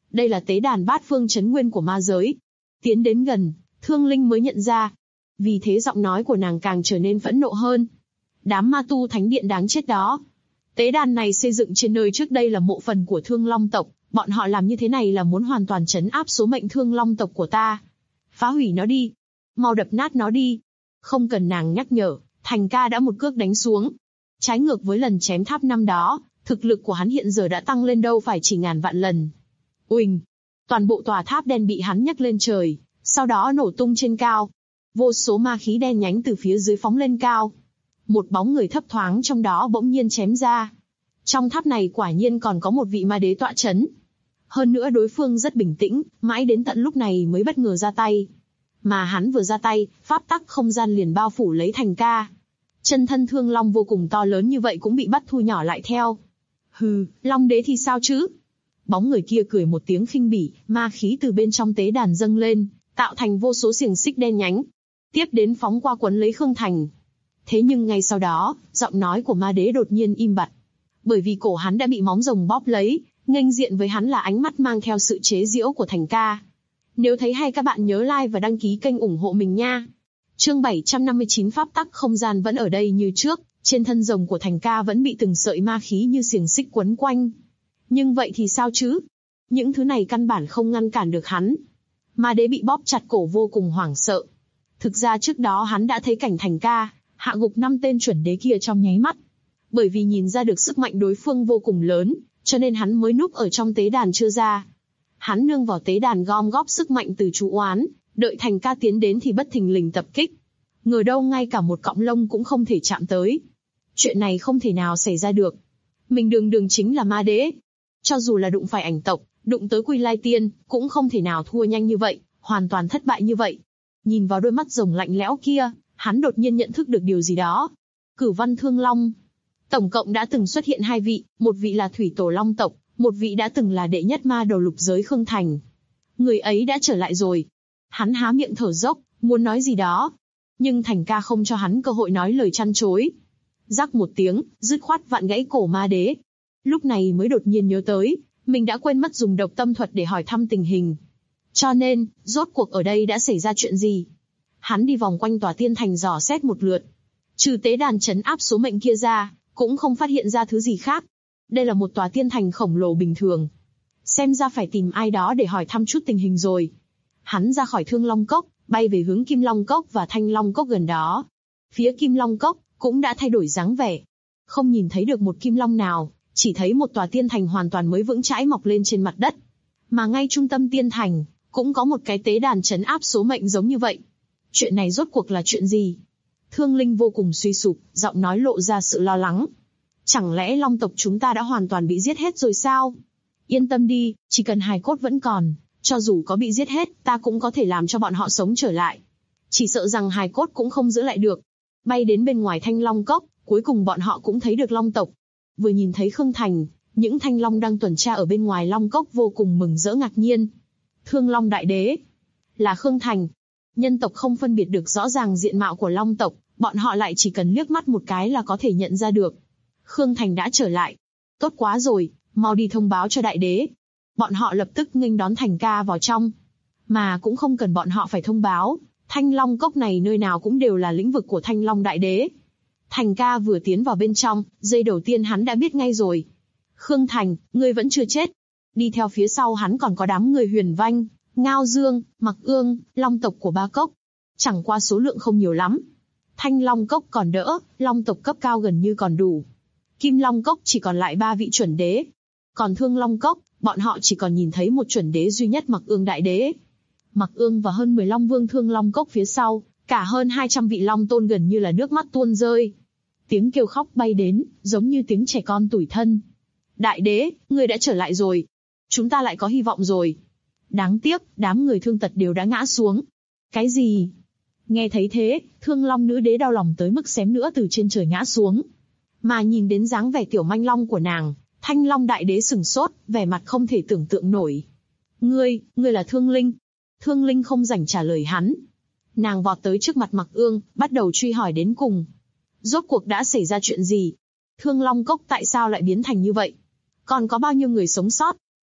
Đây là tế đàn bát phương trấn nguyên của ma giới. Tiến đến gần, Thương Linh mới nhận ra. Vì thế giọng nói của nàng càng trở nên phẫn nộ hơn. Đám ma tu thánh điện đáng chết đó. Tế đàn này xây dựng trên nơi trước đây là mộ phần của Thương Long tộc, bọn họ làm như thế này là muốn hoàn toàn trấn áp số mệnh Thương Long tộc của ta. Phá hủy nó đi. Mau đập nát nó đi. Không cần nàng nhắc nhở, Thành Ca đã một cước đánh xuống. Trái ngược với lần chém tháp năm đó, thực lực của hắn hiện giờ đã tăng lên đâu phải chỉ ngàn vạn lần. Uỳnh! Toàn bộ tòa tháp đen bị hắn nhấc lên trời, sau đó nổ tung trên cao. Vô số ma khí đen nhánh từ phía dưới phóng lên cao. Một bóng người thấp thoáng trong đó bỗng nhiên chém ra. Trong tháp này quả nhiên còn có một vị ma đế tọa chấn. Hơn nữa đối phương rất bình tĩnh, mãi đến tận lúc này mới bất ngờ ra tay. Mà hắn vừa ra tay, pháp tắc không gian liền bao phủ lấy Thành Ca. Chân thân Thương Long vô cùng to lớn như vậy cũng bị bắt thu nhỏ lại theo. Hừ, Long đế thì sao chứ? Bóng người kia cười một tiếng khinh bỉ, ma khí từ bên trong tế đàn dâng lên, tạo thành vô số xiềng xích đen nhánh. Tiếp đến phóng qua quấn lấy Khương Thành. Thế nhưng ngay sau đó, giọng nói của ma đế đột nhiên im bặt. Bởi vì cổ hắn đã bị móng rồng bóp lấy, nghênh diện với hắn là ánh mắt mang theo sự chế giễu của Thành Ca. Nếu thấy hay các bạn nhớ like và đăng ký kênh ủng hộ mình nha. Chương 759 pháp tắc không gian vẫn ở đây như trước, trên thân rồng của Thành Ca vẫn bị từng sợi ma khí như xiềng xích quấn quanh. Nhưng vậy thì sao chứ? Những thứ này căn bản không ngăn cản được hắn. Ma đế bị bóp chặt cổ vô cùng hoảng sợ. Thực ra trước đó hắn đã thấy cảnh Thành Ca hạ gục 5 tên chuẩn đế kia trong nháy mắt. Bởi vì nhìn ra được sức mạnh đối phương vô cùng lớn, cho nên hắn mới núp ở trong tế đàn chưa ra. Hắn nương vào tế đàn gom góp sức mạnh từ chú oán, đợi Thành Ca tiến đến thì bất thình lình tập kích. Ngờ đâu ngay cả một cọng lông cũng không thể chạm tới. Chuyện này không thể nào xảy ra được. Mình đường chính là ma đế. Cho dù là đụng phải ảnh tộc, đụng tới Quy Lai Tiên, cũng không thể nào thua nhanh như vậy, hoàn toàn thất bại như vậy. Nhìn vào đôi mắt rồng lạnh lẽo kia, hắn đột nhiên nhận thức được điều gì đó. Cửu Văn Thương Long. Tổng cộng đã từng xuất hiện 2 vị, một vị là Thủy Tổ Long tộc, một vị đã từng là đệ nhất ma đầu lục giới Khương Thành. Người ấy đã trở lại rồi. Hắn há miệng thở dốc, muốn nói gì đó. Nhưng Thành Ca không cho hắn cơ hội nói lời chăn chối. Rắc một tiếng, dứt khoát vặn gãy cổ ma đế. Lúc này mới đột nhiên nhớ tới, mình đã quên mất dùng độc tâm thuật để hỏi thăm tình hình. Cho nên, rốt cuộc ở đây đã xảy ra chuyện gì? Hắn đi vòng quanh tòa tiên thành dò xét một lượt. Trừ tế đàn trấn áp số mệnh kia ra, cũng không phát hiện ra thứ gì khác. Đây là một tòa tiên thành khổng lồ bình thường. Xem ra phải tìm ai đó để hỏi thăm chút tình hình rồi. Hắn ra khỏi Thương Long Cốc, bay về hướng Kim Long Cốc và Thanh Long Cốc gần đó. Phía Kim Long Cốc cũng đã thay đổi dáng vẻ. Không nhìn thấy được một kim long nào, chỉ thấy một tòa tiên thành hoàn toàn mới vững chãi mọc lên trên mặt đất. Mà ngay trung tâm tiên thành, cũng có một cái tế đàn trấn áp số mệnh giống như vậy. Chuyện này rốt cuộc là chuyện gì? Thương Linh vô cùng suy sụp, giọng nói lộ ra sự lo lắng. Chẳng lẽ Long tộc chúng ta đã hoàn toàn bị giết hết rồi sao? Yên tâm đi, chỉ cần hài cốt vẫn còn, cho dù có bị giết hết, ta cũng có thể làm cho bọn họ sống trở lại. Chỉ sợ rằng hài cốt cũng không giữ lại được. Bay đến bên ngoài Thanh Long Cốc, cuối cùng bọn họ cũng thấy được Long tộc. Vừa nhìn thấy Khương Thành, những thanh long đang tuần tra ở bên ngoài Long Cốc vô cùng mừng rỡ ngạc nhiên. Thương Long Đại Đế là Khương Thành. Nhân tộc không phân biệt được rõ ràng diện mạo của Long tộc, bọn họ lại chỉ cần liếc mắt một cái là có thể nhận ra được. Khương Thành đã trở lại. Tốt quá rồi, mau đi thông báo cho Đại Đế. Bọn họ lập tức nghênh đón Thành Ca vào trong. Mà cũng không cần bọn họ phải thông báo, Thanh Long Cốc này nơi nào cũng đều là lĩnh vực của Thanh Long Đại Đế. Thành Ca vừa tiến vào bên trong, giây đầu tiên hắn đã biết ngay rồi. Khương Thành, ngươi vẫn chưa chết. Đi theo phía sau hắn còn có đám người Huyền Vanh, Ngao Dương, Mặc Ương, Long tộc của Ba Cốc. Chẳng qua số lượng không nhiều lắm. Thanh Long Cốc còn đỡ, Long tộc cấp cao gần như còn đủ. Kim Long Cốc chỉ còn lại 3 vị chuẩn đế. Còn Thương Long Cốc, bọn họ chỉ còn nhìn thấy một chuẩn đế duy nhất Mặc Ương Đại Đế. Mặc Ương và hơn 10 Long Vương Thương Long Cốc phía sau, cả hơn 200 vị Long Tôn gần như là nước mắt tuôn rơi. Tiếng kêu khóc bay đến, giống như tiếng trẻ con tủi thân. Đại Đế, ngươi đã trở lại rồi. Chúng ta lại có hy vọng rồi. Đáng tiếc, đám người Thương tật đều đã ngã xuống. Cái gì? Nghe thấy thế, Thương Long Nữ Đế đau lòng tới mức xém nữa từ trên trời ngã xuống. Mà nhìn đến dáng vẻ tiểu manh long của nàng, Thanh Long Đại Đế sửng sốt, vẻ mặt không thể tưởng tượng nổi. Ngươi là Thương Linh. Thương Linh không rảnh trả lời hắn. Nàng vọt tới trước mặt Mặc Ương, bắt đầu truy hỏi đến cùng. Rốt cuộc đã xảy ra chuyện gì? Thương Long Cốc tại sao lại biến thành như vậy? Còn có bao nhiêu người sống sót?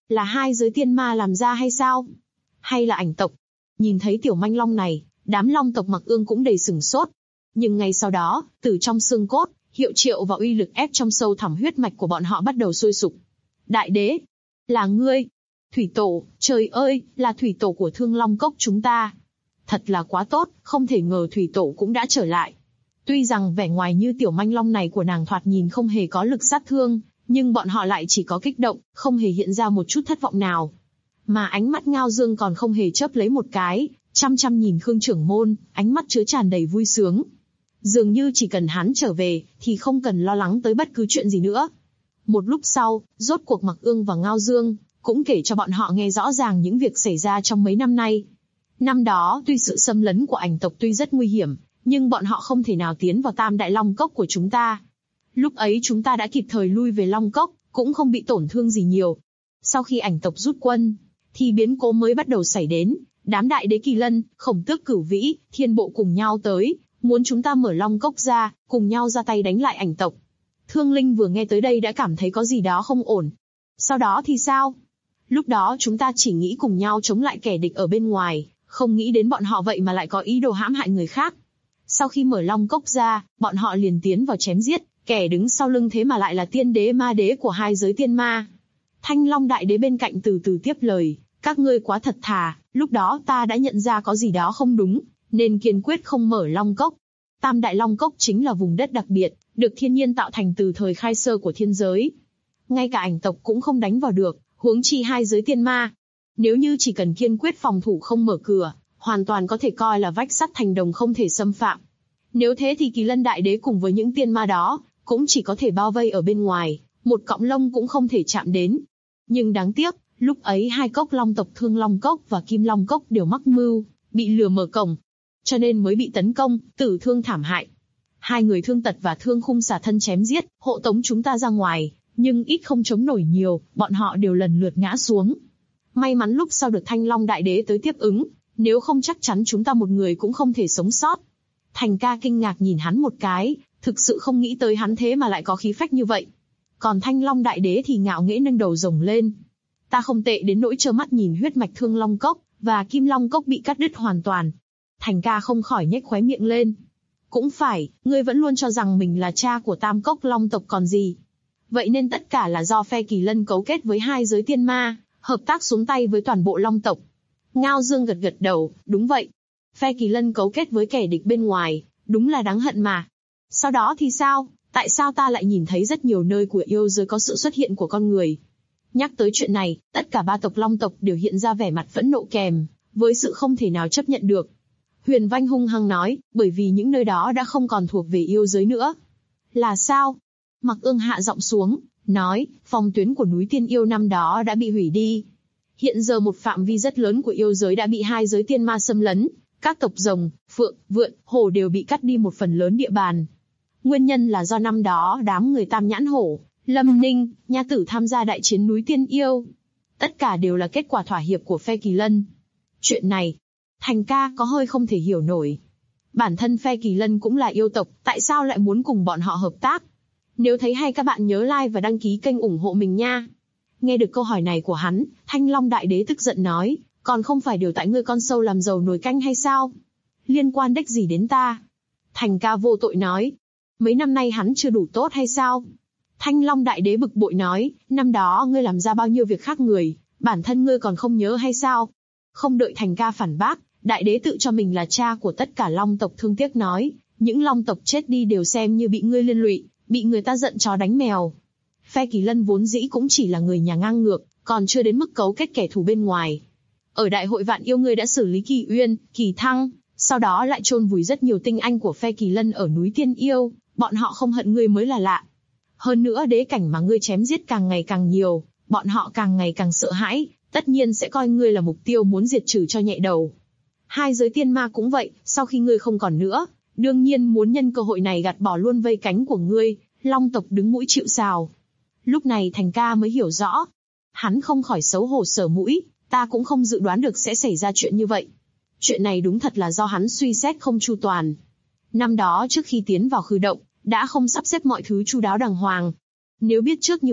Là hai giới tiên ma làm ra hay sao? Hay là ảnh tộc? Nhìn thấy tiểu manh long này, đám long tộc Mặc Ương cũng đầy sửng sốt. Nhưng ngay sau đó, từ trong xương cốt, hiệu triệu và uy lực ép trong sâu thẳm huyết mạch của bọn họ bắt đầu sôi sục. Đại đế, là ngươi. Thủy tổ, trời ơi, là thủy tổ của Thương Long Cốc chúng ta. Thật là quá tốt, không thể ngờ thủy tổ cũng đã trở lại. Tuy rằng vẻ ngoài như tiểu manh long này của nàng thoạt nhìn không hề có lực sát thương, nhưng bọn họ lại chỉ có kích động, không hề hiện ra một chút thất vọng nào. Mà ánh mắt Ngao Dương còn không hề chớp lấy một cái, chăm chăm nhìn Khương trưởng môn, ánh mắt chứa tràn đầy vui sướng. Dường như chỉ cần hắn trở về, thì không cần lo lắng tới bất cứ chuyện gì nữa. Một lúc sau, rốt cuộc Mặc Ương và Ngao Dương cũng kể cho bọn họ nghe rõ ràng những việc xảy ra trong mấy năm nay. Năm đó, tuy sự xâm lấn của ảnh tộc tuy rất nguy hiểm, nhưng bọn họ không thể nào tiến vào Tam Đại Long Cốc của chúng ta. Lúc ấy chúng ta đã kịp thời lui về Long Cốc, cũng không bị tổn thương gì nhiều. Sau khi ảnh tộc rút quân, thì biến cố mới bắt đầu xảy đến. Đám đại đế Kỳ Lân, Khổng Tước Cửu Vĩ, Thiên Bộ cùng nhau tới, muốn chúng ta mở Long Cốc ra, cùng nhau ra tay đánh lại ảnh tộc. Thương Linh vừa nghe tới đây đã cảm thấy có gì đó không ổn. Sau đó thì sao? Lúc đó chúng ta chỉ nghĩ cùng nhau chống lại kẻ địch ở bên ngoài, không nghĩ đến bọn họ vậy mà lại có ý đồ hãm hại người khác. Sau khi mở Long Cốc ra, bọn họ liền tiến vào chém giết, kẻ đứng sau lưng thế mà lại là tiên đế ma đế của hai giới tiên ma. Thanh Long đại đế bên cạnh từ từ tiếp lời, các ngươi quá thật thà, lúc đó ta đã nhận ra có gì đó không đúng, nên kiên quyết không mở Long Cốc. Tam Đại Long Cốc chính là vùng đất đặc biệt, được thiên nhiên tạo thành từ thời khai sơ của thiên giới. Ngay cả ảnh tộc cũng không đánh vào được, huống chi hai giới tiên ma. Nếu như chỉ cần kiên quyết phòng thủ không mở cửa, hoàn toàn có thể coi là vách sắt thành đồng không thể xâm phạm. Nếu thế thì Kỳ Lân đại đế cùng với những tiên ma đó, cũng chỉ có thể bao vây ở bên ngoài, một cọng lông cũng không thể chạm đến. Nhưng đáng tiếc, lúc ấy hai cốc long tộc Thương Long Cốc và Kim Long Cốc đều mắc mưu, bị lừa mở cổng, cho nên mới bị tấn công, tử thương thảm hại. Hai người Thương Tật và Thương Khung xả thân chém giết, hộ tống chúng ta ra ngoài, nhưng ít không chống nổi nhiều, bọn họ đều lần lượt ngã xuống. May mắn lúc sau được Thanh Long đại đế tới tiếp ứng, nếu không chắc chắn chúng ta một người cũng không thể sống sót. Thành ca kinh ngạc nhìn hắn một cái, thực sự không nghĩ tới hắn thế mà lại có khí phách như vậy. Còn Thanh Long đại đế thì ngạo nghễ nâng đầu rồng lên. Ta không tệ đến nỗi trơ mắt nhìn huyết mạch Thương Long Cốc và Kim Long Cốc bị cắt đứt hoàn toàn. Thành ca không khỏi nhếch khóe miệng lên. Cũng phải, ngươi vẫn luôn cho rằng mình là cha của Tam Cốc Long tộc còn gì. Vậy nên tất cả là do phe Kỳ Lân cấu kết với hai giới tiên ma, hợp tác xuống tay với toàn bộ Long tộc. Ngao Dương gật gật đầu, đúng vậy. Phe Kỳ Lân cấu kết với kẻ địch bên ngoài, đúng là đáng hận mà. Sau đó thì sao? Tại sao ta lại nhìn thấy rất nhiều nơi của yêu giới có sự xuất hiện của con người? Nhắc tới chuyện này, tất cả ba tộc Long tộc đều hiện ra vẻ mặt phẫn nộ kèm với sự không thể nào chấp nhận được. Huyền Vanh hung hăng nói, bởi vì những nơi đó đã không còn thuộc về yêu giới nữa. Là sao? Mặc Ương hạ giọng xuống, nói, phòng tuyến của núi Tiên Yêu năm đó đã bị hủy đi. Hiện giờ một phạm vi rất lớn của yêu giới đã bị hai giới tiên ma xâm lấn, các tộc rồng, phượng, vượn, hổ đều bị cắt đi một phần lớn địa bàn. Nguyên nhân là do năm đó đám người Tam Nhãn Hổ, Lâm Ninh, Nha Tử tham gia đại chiến núi Tiên Yêu. Tất cả đều là kết quả thỏa hiệp của phe Kỳ Lân. Chuyện này, Thành ca có hơi không thể hiểu nổi. Bản thân phe Kỳ Lân cũng là yêu tộc, tại sao lại muốn cùng bọn họ hợp tác? Nếu thấy hay các bạn nhớ like và đăng ký kênh ủng hộ mình nha. Nghe được câu hỏi này của hắn, Thanh Long đại đế tức giận nói, còn không phải đều tại ngươi con sâu làm dầu nồi canh hay sao? Liên quan đếch gì đến ta? Thành ca vô tội nói, mấy năm nay hắn chưa đủ tốt hay sao? Thanh Long đại đế bực bội nói, năm đó ngươi làm ra bao nhiêu việc khác người, bản thân ngươi còn không nhớ hay sao? Không đợi Thành ca phản bác, đại đế tự cho mình là cha của tất cả Long tộc thương tiếc nói, những Long tộc chết đi đều xem như bị ngươi liên lụy, bị người ta giận chó đánh mèo. Phe Kỳ Lân vốn dĩ cũng chỉ là người nhà ngang ngược, còn chưa đến mức cấu kết kẻ thù bên ngoài. Ở đại hội vạn yêu ngươi đã xử lý Kỳ Uyên, Kỳ Thăng, sau đó lại chôn vùi rất nhiều tinh anh của phe Kỳ Lân ở núi Tiên Yêu, bọn họ không hận ngươi mới là lạ. Hơn nữa đế cảnh mà ngươi chém giết càng ngày càng nhiều, bọn họ càng ngày càng sợ hãi, tất nhiên sẽ coi ngươi là mục tiêu muốn diệt trừ cho nhẹ đầu. Hai giới tiên ma cũng vậy, sau khi ngươi không còn nữa, đương nhiên muốn nhân cơ hội này gạt bỏ luôn vây cánh của ngươi, Long tộc đứng mũi chịu sào. Lúc này Thành ca mới hiểu rõ. Hắn không khỏi xấu hổ sờ mũi, ta cũng không dự đoán được sẽ xảy ra chuyện như vậy. Chuyện này đúng thật là do hắn suy xét không chu toàn. Năm đó trước khi tiến vào khư động, đã không sắp xếp mọi thứ chu đáo đàng hoàng. Nếu biết trước như vậy,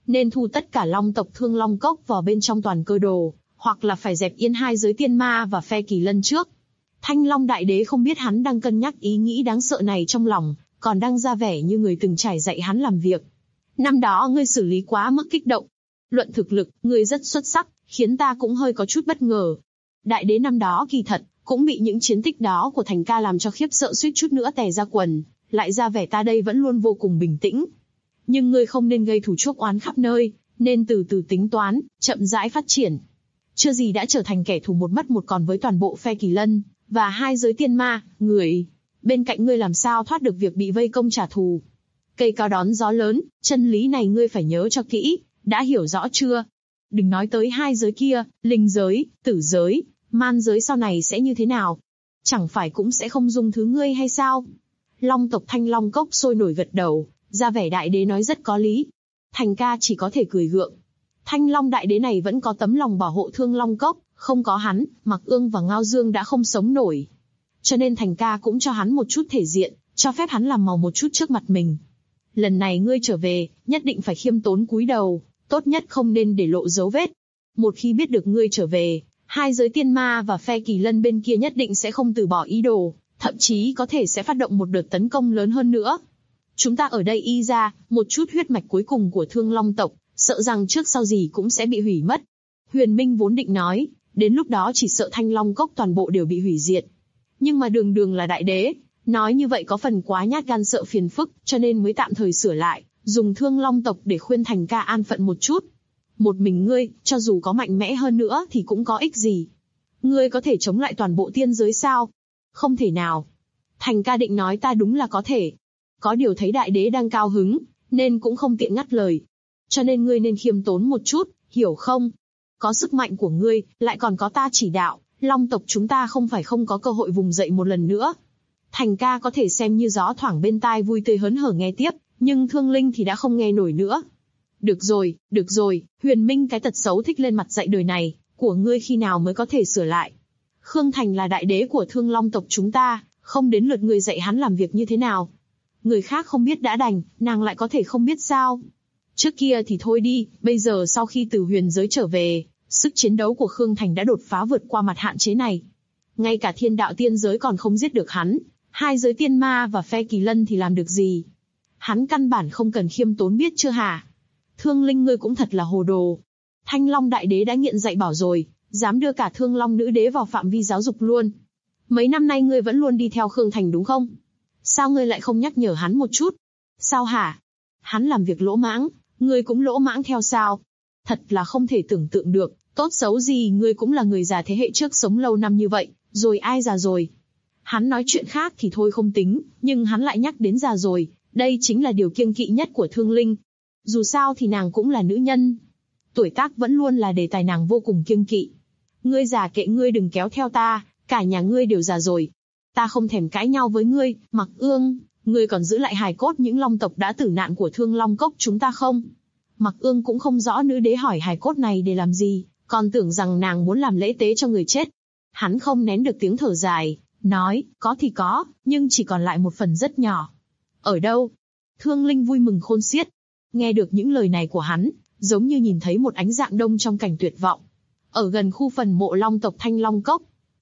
nên thu tất cả long tộc Thương Long Cốc vào bên trong toàn cơ đồ, hoặc là phải dẹp yên hai giới tiên ma và phe kỳ lân trước. Thanh Long Đại Đế không biết hắn đang cân nhắc ý nghĩ đáng sợ này trong lòng, còn đang ra vẻ như người từng trải dạy hắn làm việc. Năm đó ngươi xử lý quá mức kích động. Luận thực lực, ngươi rất xuất sắc, khiến ta cũng hơi có chút bất ngờ. Đại Đế năm đó kỳ thật, cũng bị những chiến tích đó của Thành ca làm cho khiếp sợ suýt chút nữa tè ra quần, lại ra vẻ ta đây vẫn luôn vô cùng bình tĩnh. Nhưng ngươi không nên gây thù chuốc oán khắp nơi, nên từ từ tính toán, chậm rãi phát triển. Chưa gì đã trở thành kẻ thù một mất một còn với toàn bộ phe kỳ lân, và hai giới tiên ma, người. Bên cạnh ngươi làm sao thoát được việc bị vây công trả thù. Cây cao đón gió lớn, chân lý này ngươi phải nhớ cho kỹ, đã hiểu rõ chưa? Đừng nói tới hai giới kia, linh giới, tử giới, man giới sau này sẽ như thế nào? Chẳng phải cũng sẽ không dung thứ ngươi hay sao? Long tộc Thanh Long Cốc sôi nổi gật đầu, ra vẻ Đại Đế nói rất có lý. Thành ca chỉ có thể cười gượng. Thanh Long Đại Đế này vẫn có tấm lòng bảo hộ Thương Long Cốc, không có hắn, Mặc Ương và Ngao Dương đã không sống nổi. Cho nên Thành ca cũng cho hắn một chút thể diện, cho phép hắn làm màu một chút trước mặt mình. Lần này ngươi trở về, nhất định phải khiêm tốn cúi đầu, tốt nhất không nên để lộ dấu vết. Một khi biết được ngươi trở về, hai giới tiên ma và phe kỳ lân bên kia nhất định sẽ không từ bỏ ý đồ, thậm chí có thể sẽ phát động một đợt tấn công lớn hơn nữa. Chúng ta ở đây y ra, một chút huyết mạch cuối cùng của Thương Long tộc, sợ rằng trước sau gì cũng sẽ bị hủy mất. Huyền Minh vốn định nói, đến lúc đó chỉ sợ Thanh Long Cốc toàn bộ đều bị hủy diệt. Nhưng mà đường đường là Đại Đế, nói như vậy có phần quá nhát gan sợ phiền phức, cho nên mới tạm thời sửa lại, dùng Thương Long tộc để khuyên Thành ca an phận một chút. Một mình ngươi, cho dù có mạnh mẽ hơn nữa thì cũng có ích gì. Ngươi có thể chống lại toàn bộ tiên giới sao? Không thể nào. Thành ca định nói ta đúng là có thể. Có điều thấy Đại Đế đang cao hứng, nên cũng không tiện ngắt lời. Cho nên ngươi nên khiêm tốn một chút, hiểu không? Có sức mạnh của ngươi, lại còn có ta chỉ đạo, Long tộc chúng ta không phải không có cơ hội vùng dậy một lần nữa. Thành ca có thể xem như gió thoảng bên tai vui tươi hớn hở nghe tiếp, nhưng Thương Linh thì đã không nghe nổi nữa. Được rồi, Huyền Minh cái tật xấu thích lên mặt dạy đời này, của ngươi khi nào mới có thể sửa lại. Khương Thành là Đại Đế của Thương Long tộc chúng ta, không đến lượt ngươi dạy hắn làm việc như thế nào. Người khác không biết đã đành, nàng lại có thể không biết sao. Trước kia thì thôi đi, bây giờ sau khi từ huyền giới trở về, sức chiến đấu của Khương Thành đã đột phá vượt qua mặt hạn chế này. Ngay cả thiên đạo tiên giới còn không giết được hắn, hai giới tiên ma và phe kỳ lân thì làm được gì? Hắn căn bản không cần khiêm tốn biết chưa hả? Thương Linh ngươi cũng thật là hồ đồ. Thanh Long Đại Đế đã nghiện dạy bảo rồi, dám đưa cả Thương Long Nữ Đế vào phạm vi giáo dục luôn. Mấy năm nay ngươi vẫn luôn đi theo Khương Thành đúng không? Sao ngươi lại không nhắc nhở hắn một chút? Sao hả? Hắn làm việc lỗ mãng, ngươi cũng lỗ mãng theo sao? Thật là không thể tưởng tượng được, tốt xấu gì ngươi cũng là người già thế hệ trước sống lâu năm như vậy, rồi ai già rồi? Hắn nói chuyện khác thì thôi không tính, nhưng hắn lại nhắc đến già rồi, đây chính là điều kiêng kỵ nhất của Thương Linh. Dù sao thì nàng cũng là nữ nhân. Tuổi tác vẫn luôn là đề tài nàng vô cùng kiêng kỵ. Ngươi già kệ ngươi đừng kéo theo ta, cả nhà ngươi đều già rồi. Ta không thèm cãi nhau với ngươi, Mặc Ương, ngươi còn giữ lại hài cốt những long tộc đã tử nạn của Thương Long Cốc chúng ta không? Mặc Ương cũng không rõ nữ đế hỏi hài cốt này để làm gì, còn tưởng rằng nàng muốn làm lễ tế cho người chết. Hắn không nén được tiếng thở dài, nói, có thì có, nhưng chỉ còn lại một phần rất nhỏ. Ở đâu? Thương Linh vui mừng khôn xiết. Nghe được những lời này của hắn, giống như nhìn thấy một ánh dạng đông trong cảnh tuyệt vọng. Ở gần khu phần mộ long tộc Thanh Long Cốc.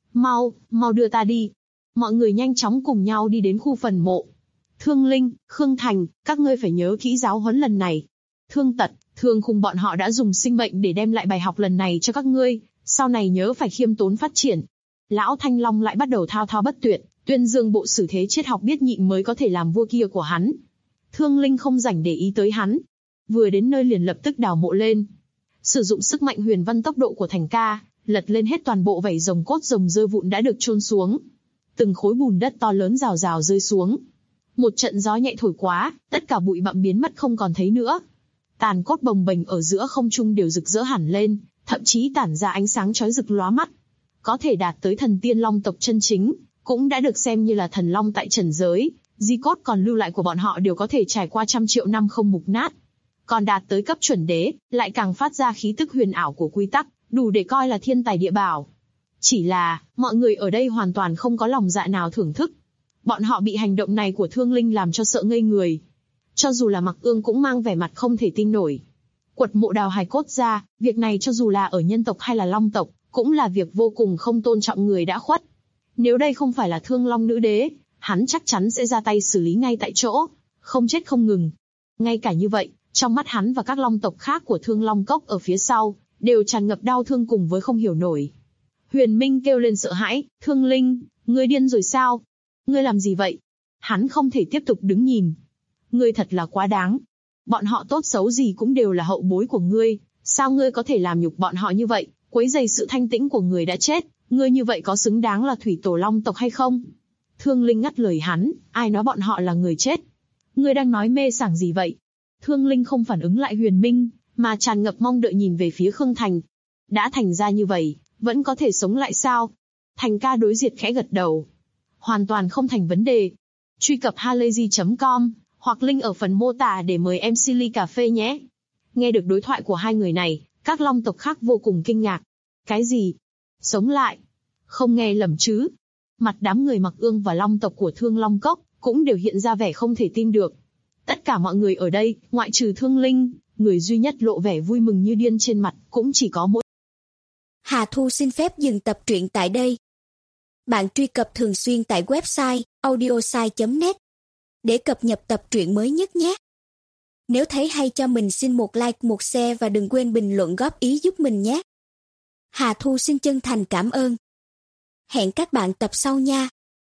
Mau đưa ta đi. Mọi người nhanh chóng cùng nhau đi đến khu phần mộ. Thương Linh, Khương Thành, các ngươi phải nhớ kỹ giáo huấn lần này. Thương Tật, Thương Khung bọn họ đã dùng sinh mệnh để đem lại bài học lần này cho các ngươi, sau này nhớ phải khiêm tốn phát triển. Lão Thanh Long lại bắt đầu thao thao bất tuyệt, tuyên dương bộ sử thế triết học biết nhịn mới có thể làm vua kia của hắn. Thương Linh không rảnh để ý tới hắn. Vừa đến nơi liền lập tức đào mộ lên. Sử dụng sức mạnh huyền văn tốc độ của Thành ca, lật lên hết toàn bộ vảy rồng cốt rồng rơi vụn đã được chôn xuống. Từng khối bùn đất to lớn rào rào rơi xuống. Một trận gió nhẹ thổi quá, tất cả bụi bặm biến mất không còn thấy nữa. Tàn cốt bồng bềnh ở giữa không trung đều rực rỡ hẳn lên, thậm chí tản ra ánh sáng chói rực lóa mắt. Có thể đạt tới thần tiên long tộc chân chính, cũng đã được xem như là thần long tại trần giới. Di cốt còn lưu lại của bọn họ đều có thể trải qua 100 triệu năm không mục nát. Còn đạt tới cấp chuẩn đế, lại càng phát ra khí tức huyền ảo của quy tắc, đủ để coi là thiên tài địa bảo. Chỉ là, mọi người ở đây hoàn toàn không có lòng dạ nào thưởng thức. Bọn họ bị hành động này của Thương Linh làm cho sợ ngây người. Cho dù là Mặc Ương cũng mang vẻ mặt không thể tin nổi. quật mộ đào hài cốt ra, việc này cho dù là ở nhân tộc hay là long tộc, cũng là việc vô cùng không tôn trọng người đã khuất. Nếu đây không phải là Thương Long Nữ Đế, hắn chắc chắn sẽ ra tay xử lý ngay tại chỗ, không chết không ngừng. Ngay cả như vậy, trong mắt hắn và các long tộc khác của Thương Long Cốc ở phía sau, đều tràn ngập đau thương cùng với không hiểu nổi. Huyền Minh kêu lên sợ hãi, Thương Linh, ngươi điên rồi sao? Ngươi làm gì vậy? Hắn không thể tiếp tục đứng nhìn. Ngươi thật là quá đáng. Bọn họ tốt xấu gì cũng đều là hậu bối của ngươi, sao ngươi có thể làm nhục bọn họ như vậy, quấy rầy sự thanh tĩnh của người đã chết, ngươi như vậy có xứng đáng là thủy tổ long tộc hay không? Thương Linh ngắt lời hắn, ai nói bọn họ là người chết? Ngươi đang nói mê sảng gì vậy? Thương Linh không phản ứng lại Huyền Minh, mà tràn ngập mong đợi nhìn về phía Khương Thành. Đã thành ra như vậy, vẫn có thể sống lại sao? Thành ca đối diệt khẽ gật đầu. Hoàn toàn không thành vấn đề. Truy cập halayzi.com hoặc link ở phần mô tả để mời em Silly cà phê nhé. Nghe được đối thoại của hai người này, các long tộc khác vô cùng kinh ngạc. Cái gì? Sống lại? Không nghe lầm chứ? Mặt đám người mặc ương và long tộc của Thương Long Cốc cũng đều hiện ra vẻ không thể tin được. Tất cả mọi người ở đây, ngoại trừ Thương Linh, người duy nhất lộ vẻ vui mừng như điên trên mặt cũng chỉ có mỗi. Hà Thu xin phép dừng tập truyện tại đây. Bạn truy cập thường xuyên tại website audiosai.net để cập nhật tập truyện mới nhất nhé. Nếu thấy hay cho mình xin một like, một share và đừng quên bình luận góp ý giúp mình nhé. Hà Thu xin chân thành cảm ơn. Hẹn các bạn tập sau nha.